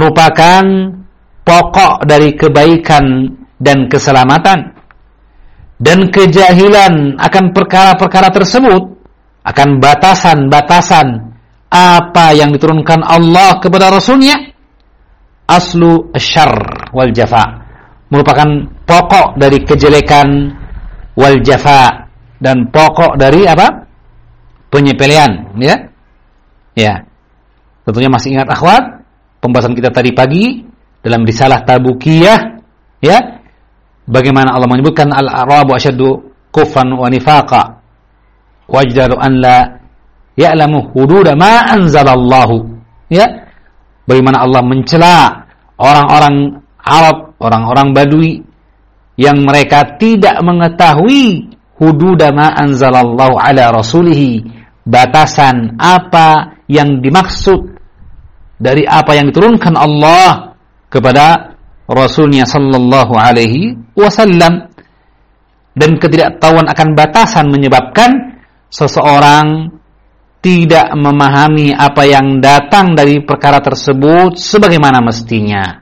merupakan pokok dari kebaikan dan keselamatan, dan kejahilan akan perkara-perkara tersebut, akan batasan-batasan apa yang diturunkan Allah kepada Rasulnya, aslu asyarr wal jafa, merupakan pokok dari kejelekan, wal jafa, dan pokok dari apa? Penyepelean, ya. Ya. Tentunya masih ingat akhwat pembahasan kita tadi pagi dalam risalah Tabukiyah, ya. Bagaimana Allah menyebutkan al-arabu asyaddu kufran wa nifaqa wajdaru an la ya'lamu hududa ma anzalallahu, ya. Bagaimana Allah mencela orang-orang Arab, orang-orang Badui yang mereka tidak mengetahui hududa ma anzalallahu ala rasulihi, batasan apa yang dimaksud dari apa yang diturunkan Allah kepada Rasulnya sallallahu alaihi wasallam. Dan ketidaktahuan akan batasan menyebabkan seseorang tidak memahami apa yang datang dari perkara tersebut sebagaimana mestinya.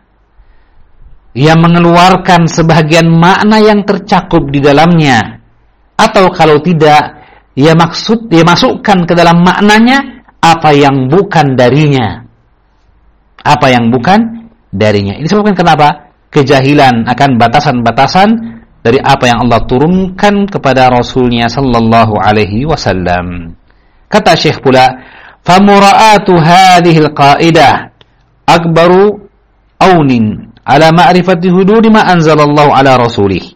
Ia mengeluarkan sebagian makna yang tercakup di dalamnya, atau kalau tidak, ia maksud ia masukkan ke dalam maknanya apa yang bukan darinya. Apa yang bukan darinya. Ini disebabkan kenapa? Kejahilan akan batasan-batasan dari apa yang Allah turunkan kepada Rasulnya sallallahu alaihi wasallam. Kata Syekh pula, famura'atu hadhil qa'idah akbaru aunin ala ma'rifati hududi ma anzalallahu ala rasulih.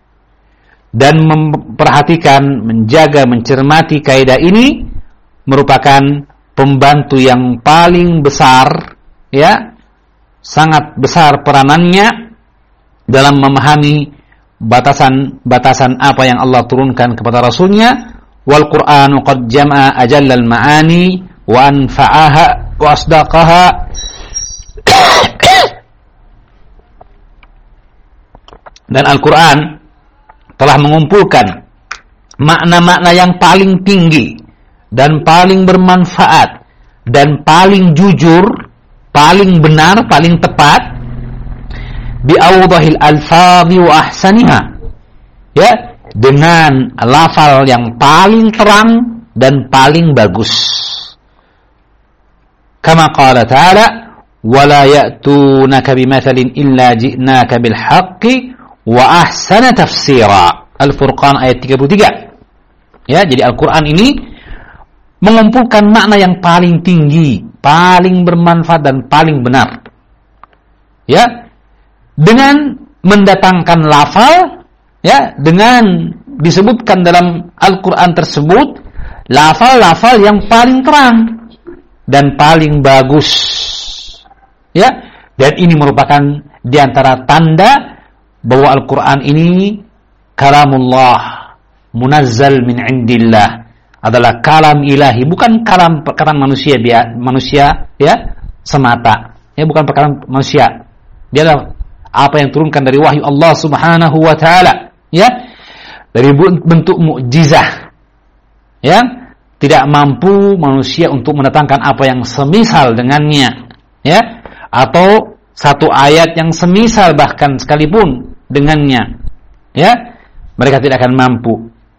Dan memperhatikan, menjaga, mencermati kaidah ini merupakan pembantu yang paling besar, ya, sangat besar peranannya dalam memahami batasan-batasan apa yang Allah turunkan kepada Rasulnya. Wal Qur'anu qad jama'a ajallal ma'ani wa anfa'aha wa asdaqaha dan Al-Quran telah mengumpulkan makna-makna yang paling tinggi dan paling bermanfaat dan paling jujur, paling benar, paling tepat, bi'awdahil alfadhi wa ahsaniha, ya, dengan lafal yang paling terang dan paling bagus. Kama qala ta'ala, wala ya'tunaka bimathalin illa ji'naka bil haqqi wa ahsana tafsira. Al-Furqan ayat tiga puluh tiga. Ya, jadi Al-Quran ini mengumpulkan makna yang paling tinggi, paling bermanfaat dan paling benar. Ya, dengan mendatangkan lafal, ya, dengan disebutkan dalam Al-Quran tersebut lafal-lafal yang paling terang dan paling bagus. Ya, dan ini merupakan di antara tanda bahwa Al-Quran ini kalamullah munazzal min indillah, adalah kalam ilahi, bukan kalam perkataan manusia manusia ya semata, ya, bukan perkataan manusia. Dia adalah apa yang turunkan dari wahyu Allah Subhanahu wa taala, ya, dari bentuk mukjizah. Ya, tidak mampu manusia untuk mendatangkan apa yang semisal dengannya, ya, atau satu ayat yang semisal bahkan sekalipun dengannya, ya, mereka tidak akan mampu.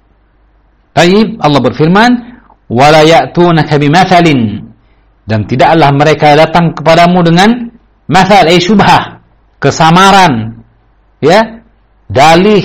Baik, Allah berfirman, wala ya'tunaka bimathalin, dan tidaklah mereka datang kepadamu dengan mathal, ay syubhah, kesamaran, ya, dalih,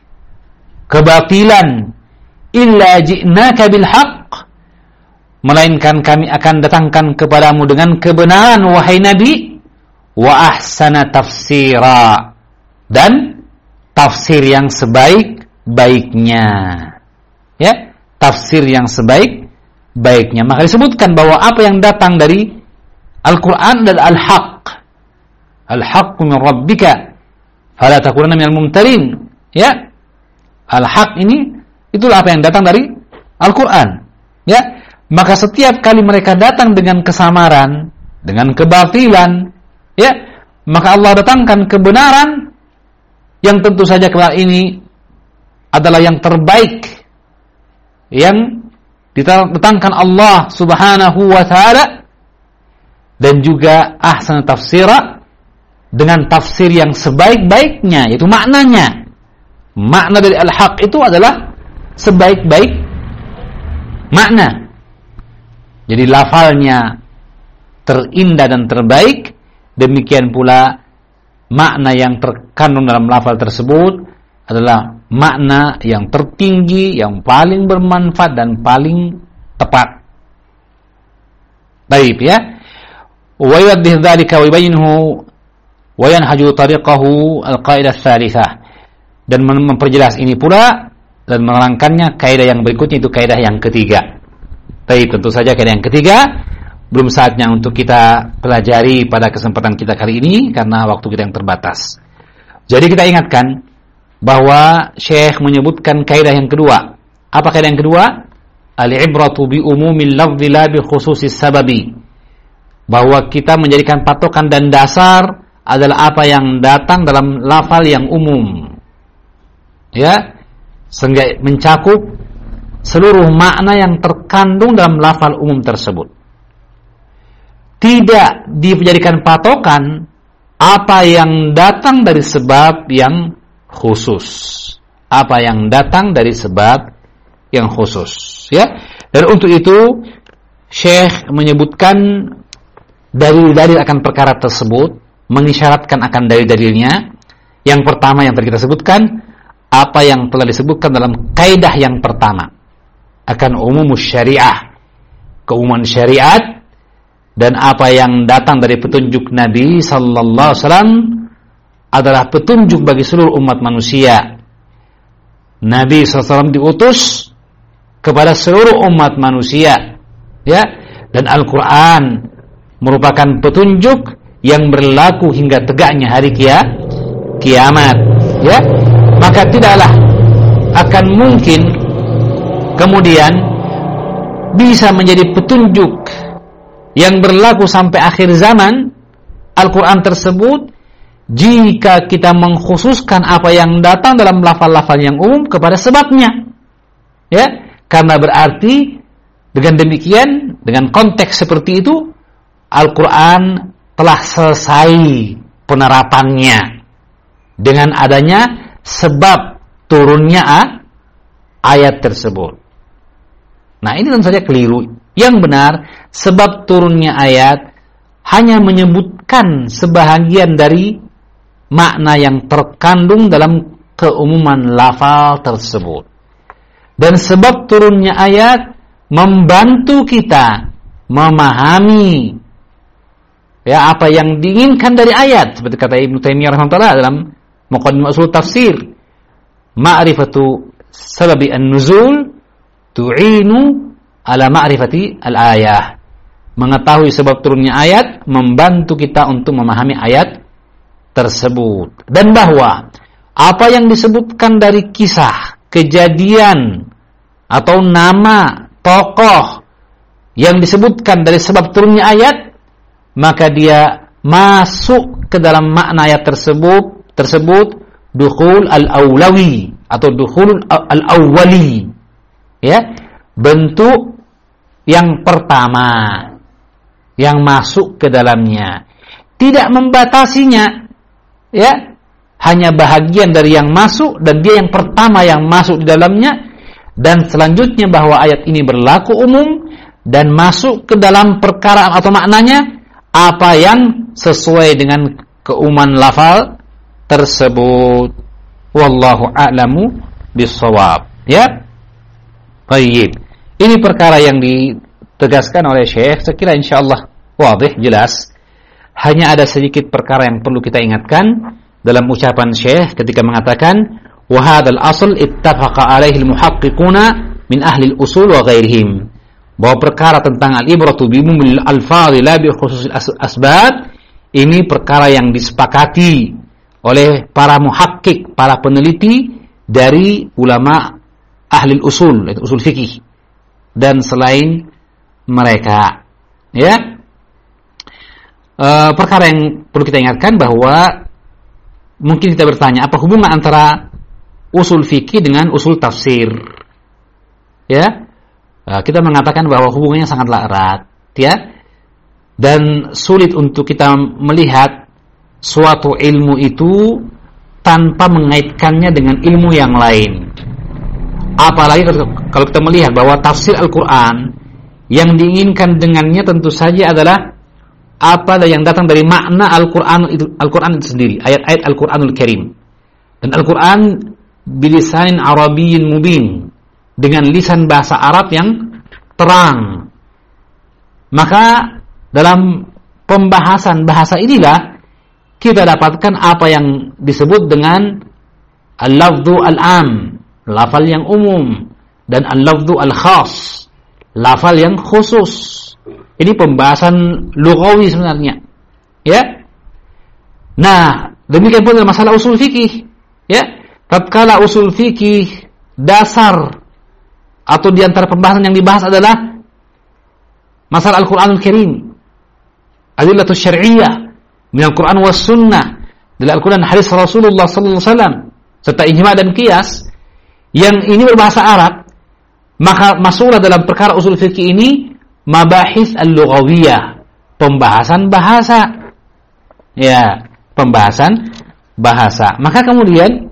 kebatilan, illa ji'naka bil haqq, melainkan kami akan datangkan kepadamu dengan kebenaran wahai Nabi, wa ahsana tafsira, dan tafsir yang sebaik-baiknya. Ya, tafsir yang sebaik-baiknya. Maka disebutkan bahwa apa yang datang dari Al-Quran adalah al-haq. Al-haqqu min rabbika fala takunanna minal mumtarin. Ya, al-haq ini itulah apa yang datang dari Al-Quran. Ya, maka setiap kali mereka datang dengan kesamaran, dengan kebatilan, ya, maka Allah datangkan kebenaran yang tentu saja kebenaran ini adalah yang terbaik yang didatangkan Allah Subhanahu wa taala, dan juga ahsan tafsira, dengan tafsir yang sebaik-baiknya, yaitu maknanya makna dari al-haq itu adalah sebaik-baik makna. Jadi lafalnya terindah dan terbaik, demikian pula makna yang terkandung dalam lafal tersebut adalah makna yang tertinggi, yang paling bermanfaat dan paling tepat. Baik ya. Wa yuwaddih dzalika wa yubayyinhu wa yanhaju tariqahu al-qaidah ats-tsalitsah. Dan memperjelas ini pula dan menerangkannya kaidah yang berikutnya, itu kaidah yang ketiga. Baik, tentu saja kaidah yang ketiga belum saatnya untuk kita pelajari pada kesempatan kita kali ini karena waktu kita yang terbatas. Jadi kita ingatkan bahwa Syekh menyebutkan kaidah yang kedua. Apa kaidah yang kedua? Al-ibratu bi umumil lafzi la bi khususis sababi. Bahwa kita menjadikan patokan dan dasar adalah apa yang datang dalam lafal yang umum. Ya, sehingga mencakup seluruh makna yang terkandung dalam lafal umum tersebut. Tidak dijadikan patokan apa yang datang dari sebab yang khusus. Apa yang datang dari sebab yang khusus, ya. Dan untuk itu Syekh menyebutkan dalil-dalil akan perkara tersebut, mengisyaratkan akan dalil-dalilnya. Yang pertama yang tadi kita sebutkan, apa yang telah disebutkan dalam kaidah yang pertama akan umumus syariah, keumuman syariat, dan apa yang datang dari petunjuk Nabi sallallahu alaihi wasallam adalah petunjuk bagi seluruh umat manusia. Nabi sallallahu alaihi wasallam diutus kepada seluruh umat manusia, ya, dan Al-Qur'an merupakan petunjuk yang berlaku hingga tegaknya hari kia, kiamat, ya. Maka tidaklah akan mungkin kemudian bisa menjadi petunjuk yang berlaku sampai akhir zaman Al-Quran tersebut jika kita mengkhususkan apa yang datang dalam lafal-lafal yang umum kepada sebabnya, ya. Karena berarti dengan demikian, dengan konteks seperti itu, Al-Quran telah selesai penerapannya dengan adanya sebab turunnya ayat tersebut. Nah, ini tentu saja keliru. Yang benar, sebab turunnya ayat hanya menyebutkan sebahagian dari makna yang terkandung dalam keumuman lafal tersebut. Dan sebab turunnya ayat membantu kita memahami ya apa yang diinginkan dari ayat, seperti kata Ibnu Taimiyah rahimahullah dalam Muqaddimah Ushul Tafsir, ma'rifatu sababi an-nuzul tu'inu ala ma'rifati al-ayah. Mengetahui sebab turunnya ayat membantu kita untuk memahami ayat tersebut. Dan bahwa apa yang disebutkan dari kisah, kejadian atau nama tokoh yang disebutkan dari sebab turunnya ayat, maka dia masuk ke dalam makna ayat tersebut tersebut dukhul al-awlawi atau dukhul al-awwali, ya, bentuk yang pertama yang masuk ke dalamnya, tidak membatasinya, ya, hanya bahagian dari yang masuk dan dia yang pertama yang masuk di dalamnya. Dan selanjutnya bahwa ayat ini berlaku umum dan masuk ke dalam perkara atau maknanya apa yang sesuai dengan keumuman lafal tersebut. Wallahu a'lamu bissawab, ya. Baik. Ini perkara yang ditegaskan oleh Syekh, saya kira insyaallah wadih, jelas. Hanya ada sedikit perkara yang perlu kita ingatkan dalam ucapan Syekh ketika mengatakan wa hadzal asl ittafaqa alaihi al-muhaqqiquna min ahli al-usul wa ghairihim, bahwa perkara tentang al-ibratu bi umumil alfadhi la bi khususil asbab, ini perkara yang disepakati oleh para muhakkik, para peneliti dari ulama ahli usul, itu usul fikih dan selain mereka, ya. E, perkara yang perlu kita ingatkan bahwa mungkin kita bertanya, apa hubungan antara usul fikih dengan usul tafsir, ya. E, kita mengatakan bahwa hubungannya sangatlah erat, ya, dan sulit untuk kita melihat suatu ilmu itu tanpa mengaitkannya dengan ilmu yang lain. Apalagi kalau kita melihat bahwa tafsir Al-Quran yang diinginkan dengannya tentu saja adalah apa yang datang dari makna Al-Quran itu, Al-Quran itu sendiri, ayat-ayat Al-Quranul Karim. Dan Al-Quran bilisanin Arabiyyin mubin, dengan lisan bahasa Arab yang terang. Maka dalam pembahasan bahasa inilah kita dapatkan apa yang disebut dengan al-lafdhu al-am, lafal yang umum, dan al-lafdhu al-khas, lafal yang khusus. Ini pembahasan lughawi sebenarnya, ya. Nah, demikian pun dalam masalah usul fikih, ya. Tatkala usul fikih dasar atau di antara pembahasan yang dibahas adalah masalah Al-Qur'anul Karim, adillatus syar'iyyah min Al-Qur'an was sunnah, dari Al-Qur'an hadis Rasulullah sallallahu alaihi wasallam serta ijma' dan qiyas, yang ini berbahasa Arab, maka masuklah dalam perkara usul fikih ini mabahis al-lughawiyah, pembahasan bahasa. Ya, pembahasan bahasa. Maka kemudian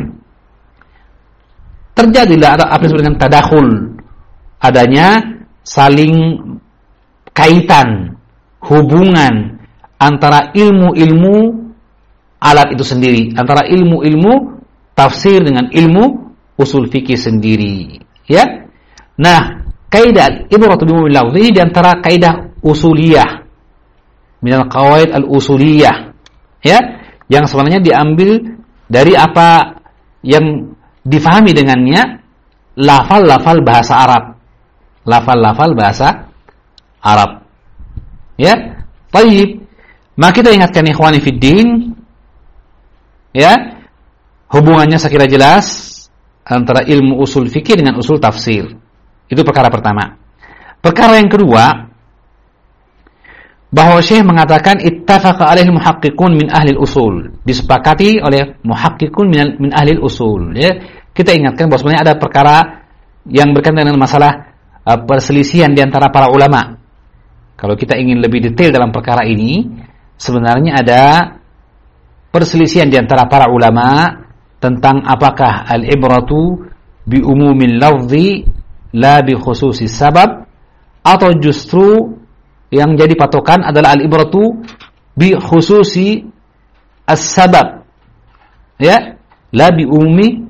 terjadilah apa yang disebut dengan tadakhul, adanya saling kaitan, hubungan antara ilmu-ilmu alat itu sendiri, antara ilmu-ilmu tafsir dengan ilmu usul fikih sendiri, ya. Nah, kaidah ibratu bi umumil lafzi di antara kaidah usuliyah, minal qawaid al-usuliyah, ya, yang sebenarnya diambil dari apa yang difahami dengannya lafal-lafal bahasa Arab, lafal-lafal bahasa Arab, ya. Baik, maka kita ingatkan ikhwani fid din, ya, hubungannya sekira jelas antara ilmu usul fikih dengan usul tafsir. Itu perkara pertama. Perkara yang kedua, bahwa Syekh mengatakan ittafaqa alaihi muhaqqiqun min ahli usul, disepakati oleh muhaqqiqun min, min ahli usul, ya. Kita ingatkan bahwa sebenarnya ada perkara yang berkaitan dengan masalah uh, perselisihan di antara para ulama. Kalau kita ingin lebih detail dalam perkara ini, sebenarnya ada perselisihan di antara para ulama tentang apakah al-ibratu bi umumil lafzi la bi khususi sabab, atau justru yang jadi patokan adalah al-ibratu bi khususi as-sabab, ya, la bi umumi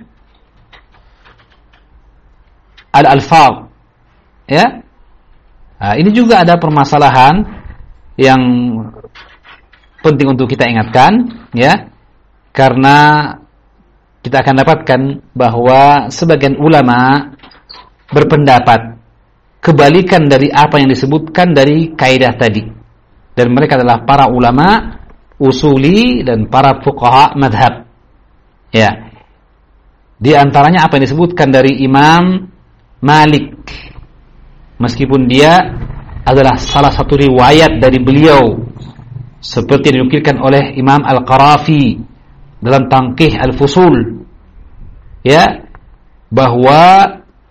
al-alfaz, ya. Nah, ini juga ada permasalahan yang penting untuk kita ingatkan, ya, karena kita akan dapatkan bahwa sebagian ulama berpendapat kebalikan dari apa yang disebutkan dari kaidah tadi, dan mereka adalah para ulama usuli dan para fuqaha madhab, ya. Di antaranya apa yang disebutkan dari Imam Malik, meskipun dia adalah salah satu riwayat dari beliau, seperti yang dinukilkan oleh Imam Al-Qarafi dalam Tanqih Al-Fusul, ya, bahwa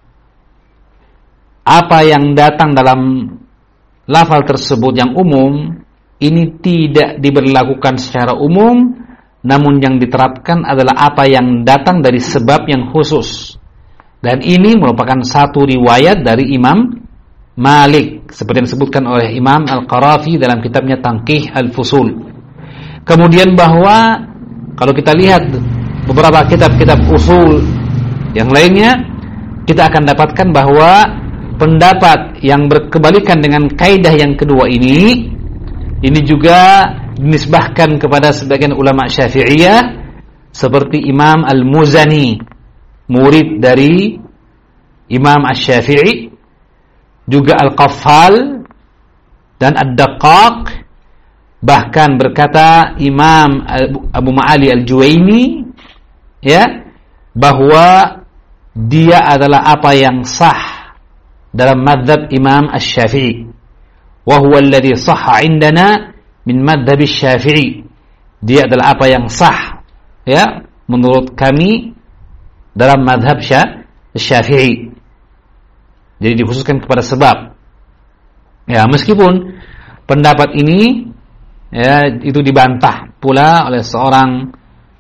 apa yang datang dalam lafal tersebut yang umum ini tidak diberlakukan secara umum, namun yang diterapkan adalah apa yang datang dari sebab yang khusus. Dan ini merupakan satu riwayat dari Imam Malik, seperti yang disebutkan oleh Imam Al-Qarafi dalam kitabnya Tanqih Al-Fusul. Kemudian bahwa kalau kita lihat beberapa kitab-kitab usul yang lainnya, kita akan dapatkan bahwa pendapat yang berkebalikan dengan kaidah yang kedua ini, ini juga dinisbahkan kepada sebagian ulama Syafi'iyah, seperti Imam Al-Muzani, murid dari Imam Asy-Syafi'i, juga Al-Qaffal dan Ad-Daqqaq. Bahkan berkata Imam Abu Ma'ali Al-Juwaini, ya, bahwa dia adalah apa yang sah dalam mazhab Imam Asy-Syafi'i, wa huwa alladhi sahha 'indana min mazhab Asy-Syafi'i. Dia adalah apa yang sah, ya, menurut kami dalam mazhab Syafi'i. Jadi dikhususkan kepada sebab. Ya, meskipun pendapat ini, ya, itu dibantah pula oleh seorang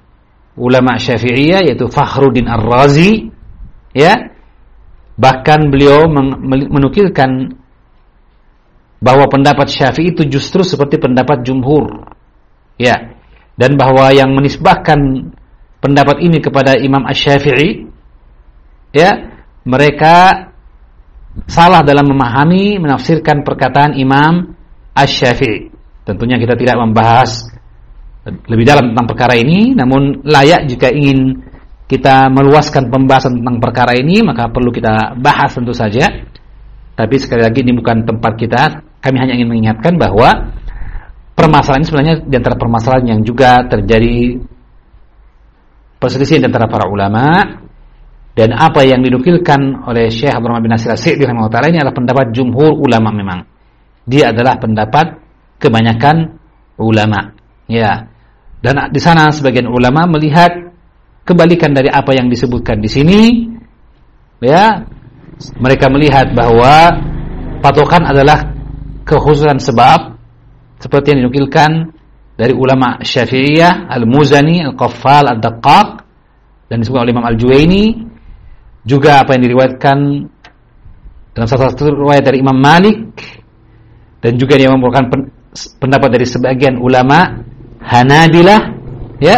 ulama Syafi'iyah yaitu Fakhruddin Ar-Razi, ya. Bahkan beliau menukilkan bahwa pendapat Syafi'i itu justru seperti pendapat jumhur, ya. Dan bahwa yang menisbahkan pendapat ini kepada Imam Asy-Syafi'i, ya, mereka salah dalam memahami, menafsirkan perkataan Imam Asy-Syafi'i. Tentunya kita tidak membahas lebih dalam tentang perkara ini, namun layak jika ingin kita meluaskan pembahasan tentang perkara ini, maka perlu kita bahas tentu saja. Tapi sekali lagi ini bukan tempat kita. Kami hanya ingin mengingatkan bahwa permasalahan ini sebenarnya di antara permasalahan yang juga terjadi perselisihan di antara para ulama, dan apa yang dinukilkan oleh Syekh Abdurrahman bin Nasir As-Sa'di rahimahullah taala ini adalah pendapat jumhur ulama. Memang dia adalah pendapat kebanyakan ulama, ya. Dan di sana sebagian ulama melihat kebalikan dari apa yang disebutkan di sini, ya. Mereka melihat bahwa patokan adalah kekhususan sebab, seperti yang dinukilkan dari ulama Syafi'iyah, Al-Muzani, Al-Qaffal, Ad-Daqqaq, dan disebutkan oleh Imam Al-Juwaini. Juga apa yang diriwayatkan dalam salah satu riwayat dari Imam Malik, dan juga dia merupakan pendapat dari sebagian ulama Hanabilah, ya.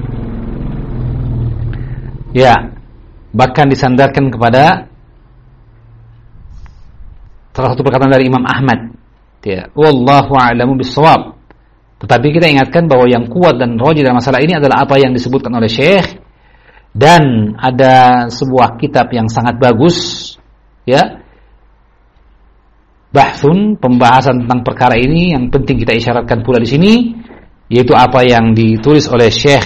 Ya, bahkan disandarkan kepada salah satu perkataan dari Imam Ahmad, ya. Wallahu a'lamu bis-shawab. Tetapi kita ingatkan bahwa yang kuat dan rajih dalam masalah ini adalah apa yang disebutkan oleh Syekh, dan ada sebuah kitab yang sangat bagus, ya. Bahsun, pembahasan tentang perkara ini yang penting kita isyaratkan pula di sini, yaitu apa yang ditulis oleh Syekh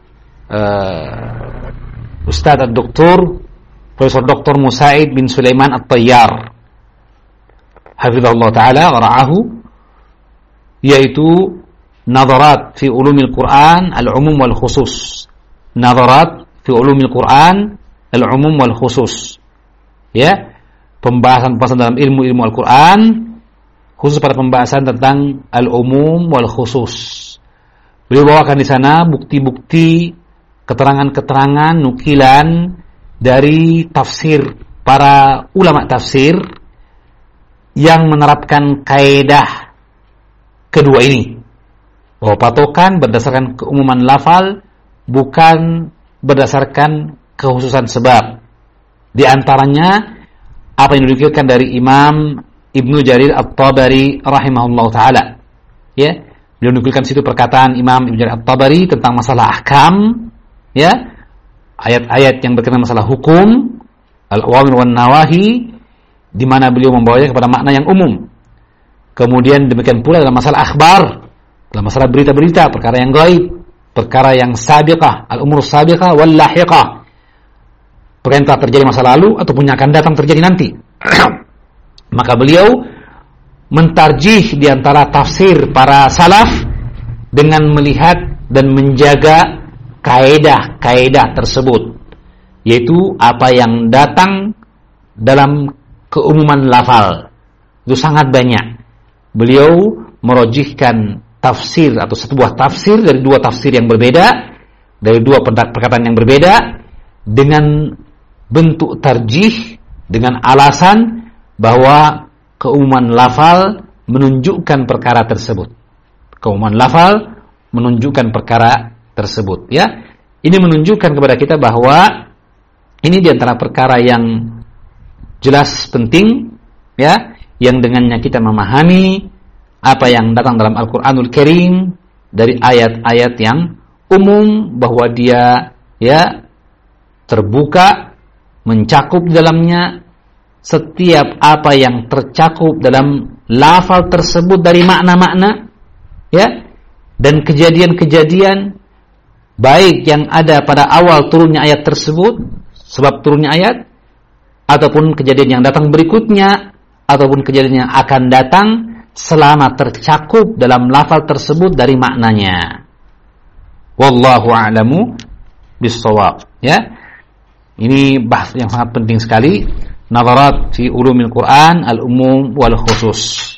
uh, Ustaz Doktor Profesor Doktor Musaid bin Sulaiman At-Tayyar, hafizahullah taala wa ra'ahu, yaitu Nadharat fi Ulumil Quran Al-Umum wal Khusus. Nadharat fi Ulumil Quran Al-Umum wal Khusus, ya. Pembahasan-pembahasan dalam ilmu-ilmu Al-Quran, khusus pada pembahasan tentang Al-Umum wal Khusus. Beliau bawakan di sana bukti-bukti, keterangan-keterangan, nukilan dari tafsir para ulama tafsir yang menerapkan kaidah kedua ini, bahwa patokan berdasarkan keumuman lafal, bukan berdasarkan kekhususan sebab. Di antaranya apa yang dinukilkan dari Imam Ibnu Jarir At-Tabari rahimahullah taala, ya. Beliau menukilkan situ perkataan Imam Ibnu Jarir At-Tabari tentang masalah ahkam, ya, ayat-ayat yang berkenaan masalah hukum, al-awamir wan nawahi, di mana beliau membawanya kepada makna yang umum. Kemudian demikian pula dalam masalah akhbar, dalam masalah berita-berita, perkara yang gaib, perkara yang sabiqah, al-umur sabiqah wal lahiqah, perkara yang telah terjadi masa lalu ataupun yang akan datang terjadi nanti. Maka beliau mentarjih di antara tafsir para salaf dengan melihat dan menjaga kaedah-kaedah tersebut, yaitu apa yang datang dalam keumuman lafal. Itu sangat banyak. Beliau merojihkan tafsir atau sebuah tafsir dari dua tafsir yang berbeda, dari dua perkataan yang berbeda, dengan bentuk tarjih, dengan alasan bahwa keumuman lafal menunjukkan perkara tersebut. Keumuman lafal menunjukkan perkara tersebut, ya. Ini menunjukkan kepada kita bahwa ini diantara perkara yang jelas penting, ya, yang dengannya kita memahami apa yang datang dalam Al-Qur'anul Karim dari ayat-ayat yang umum, bahwa dia, ya, terbuka, mencakup di dalamnya setiap apa yang tercakup dalam lafal tersebut dari makna-makna, ya, dan kejadian-kejadian baik yang ada pada awal turunnya ayat tersebut, sebab turunnya ayat, ataupun kejadian yang datang berikutnya, ataupun kejadian yang akan datang, selama tercakup dalam lafal tersebut dari maknanya. Wallahu a'lamu bis-shawab, ya. Ini bahas yang sangat penting sekali. Nadharat fi ulumil Quran al-umum wal khusus.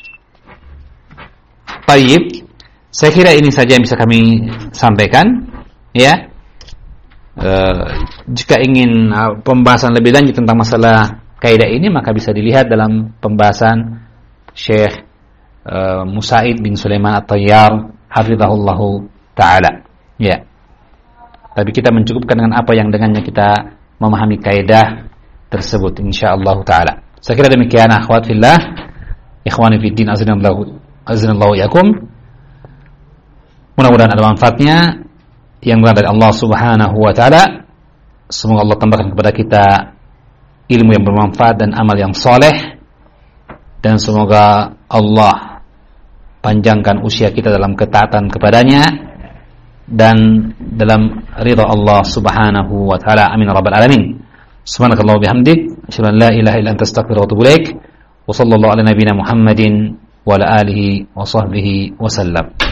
Baik, saya kira ini saja yang bisa kami sampaikan, ya. uh, jika ingin uh, pembahasan lebih lanjut tentang masalah kaidah ini, maka bisa dilihat dalam pembahasan Syekh uh, Musaid bin Sulaiman At-Tayyar hafizahullahu taala. Ya. Tapi kita mencukupkan dengan apa yang dengannya kita memahami kaidah tersebut insyaallah taala. Saya kira demikian akhwat fillah, ikhwani fid din, azinallahu azinallahu yakum. Mudah-mudahan ada manfaatnya yang berasal dari Allah Subhanahu wa taala. Semoga Allah tambahkan kepada kita ilmu yang bermanfaat dan amal yang soleh, dan semoga Allah panjangkan usia kita dalam ketaatan kepadanya dan dalam ridha Allah Subhanahu wa taala. Amin ya rabbal alamin. Subhanakallah bihamdik, asyhadu an la ilaha illa anta astaghfiruka wa atubu ilaik. Wa sallallahu ala nabiyyina Muhammadin wa ala alihi wa sahbihi wa sallam.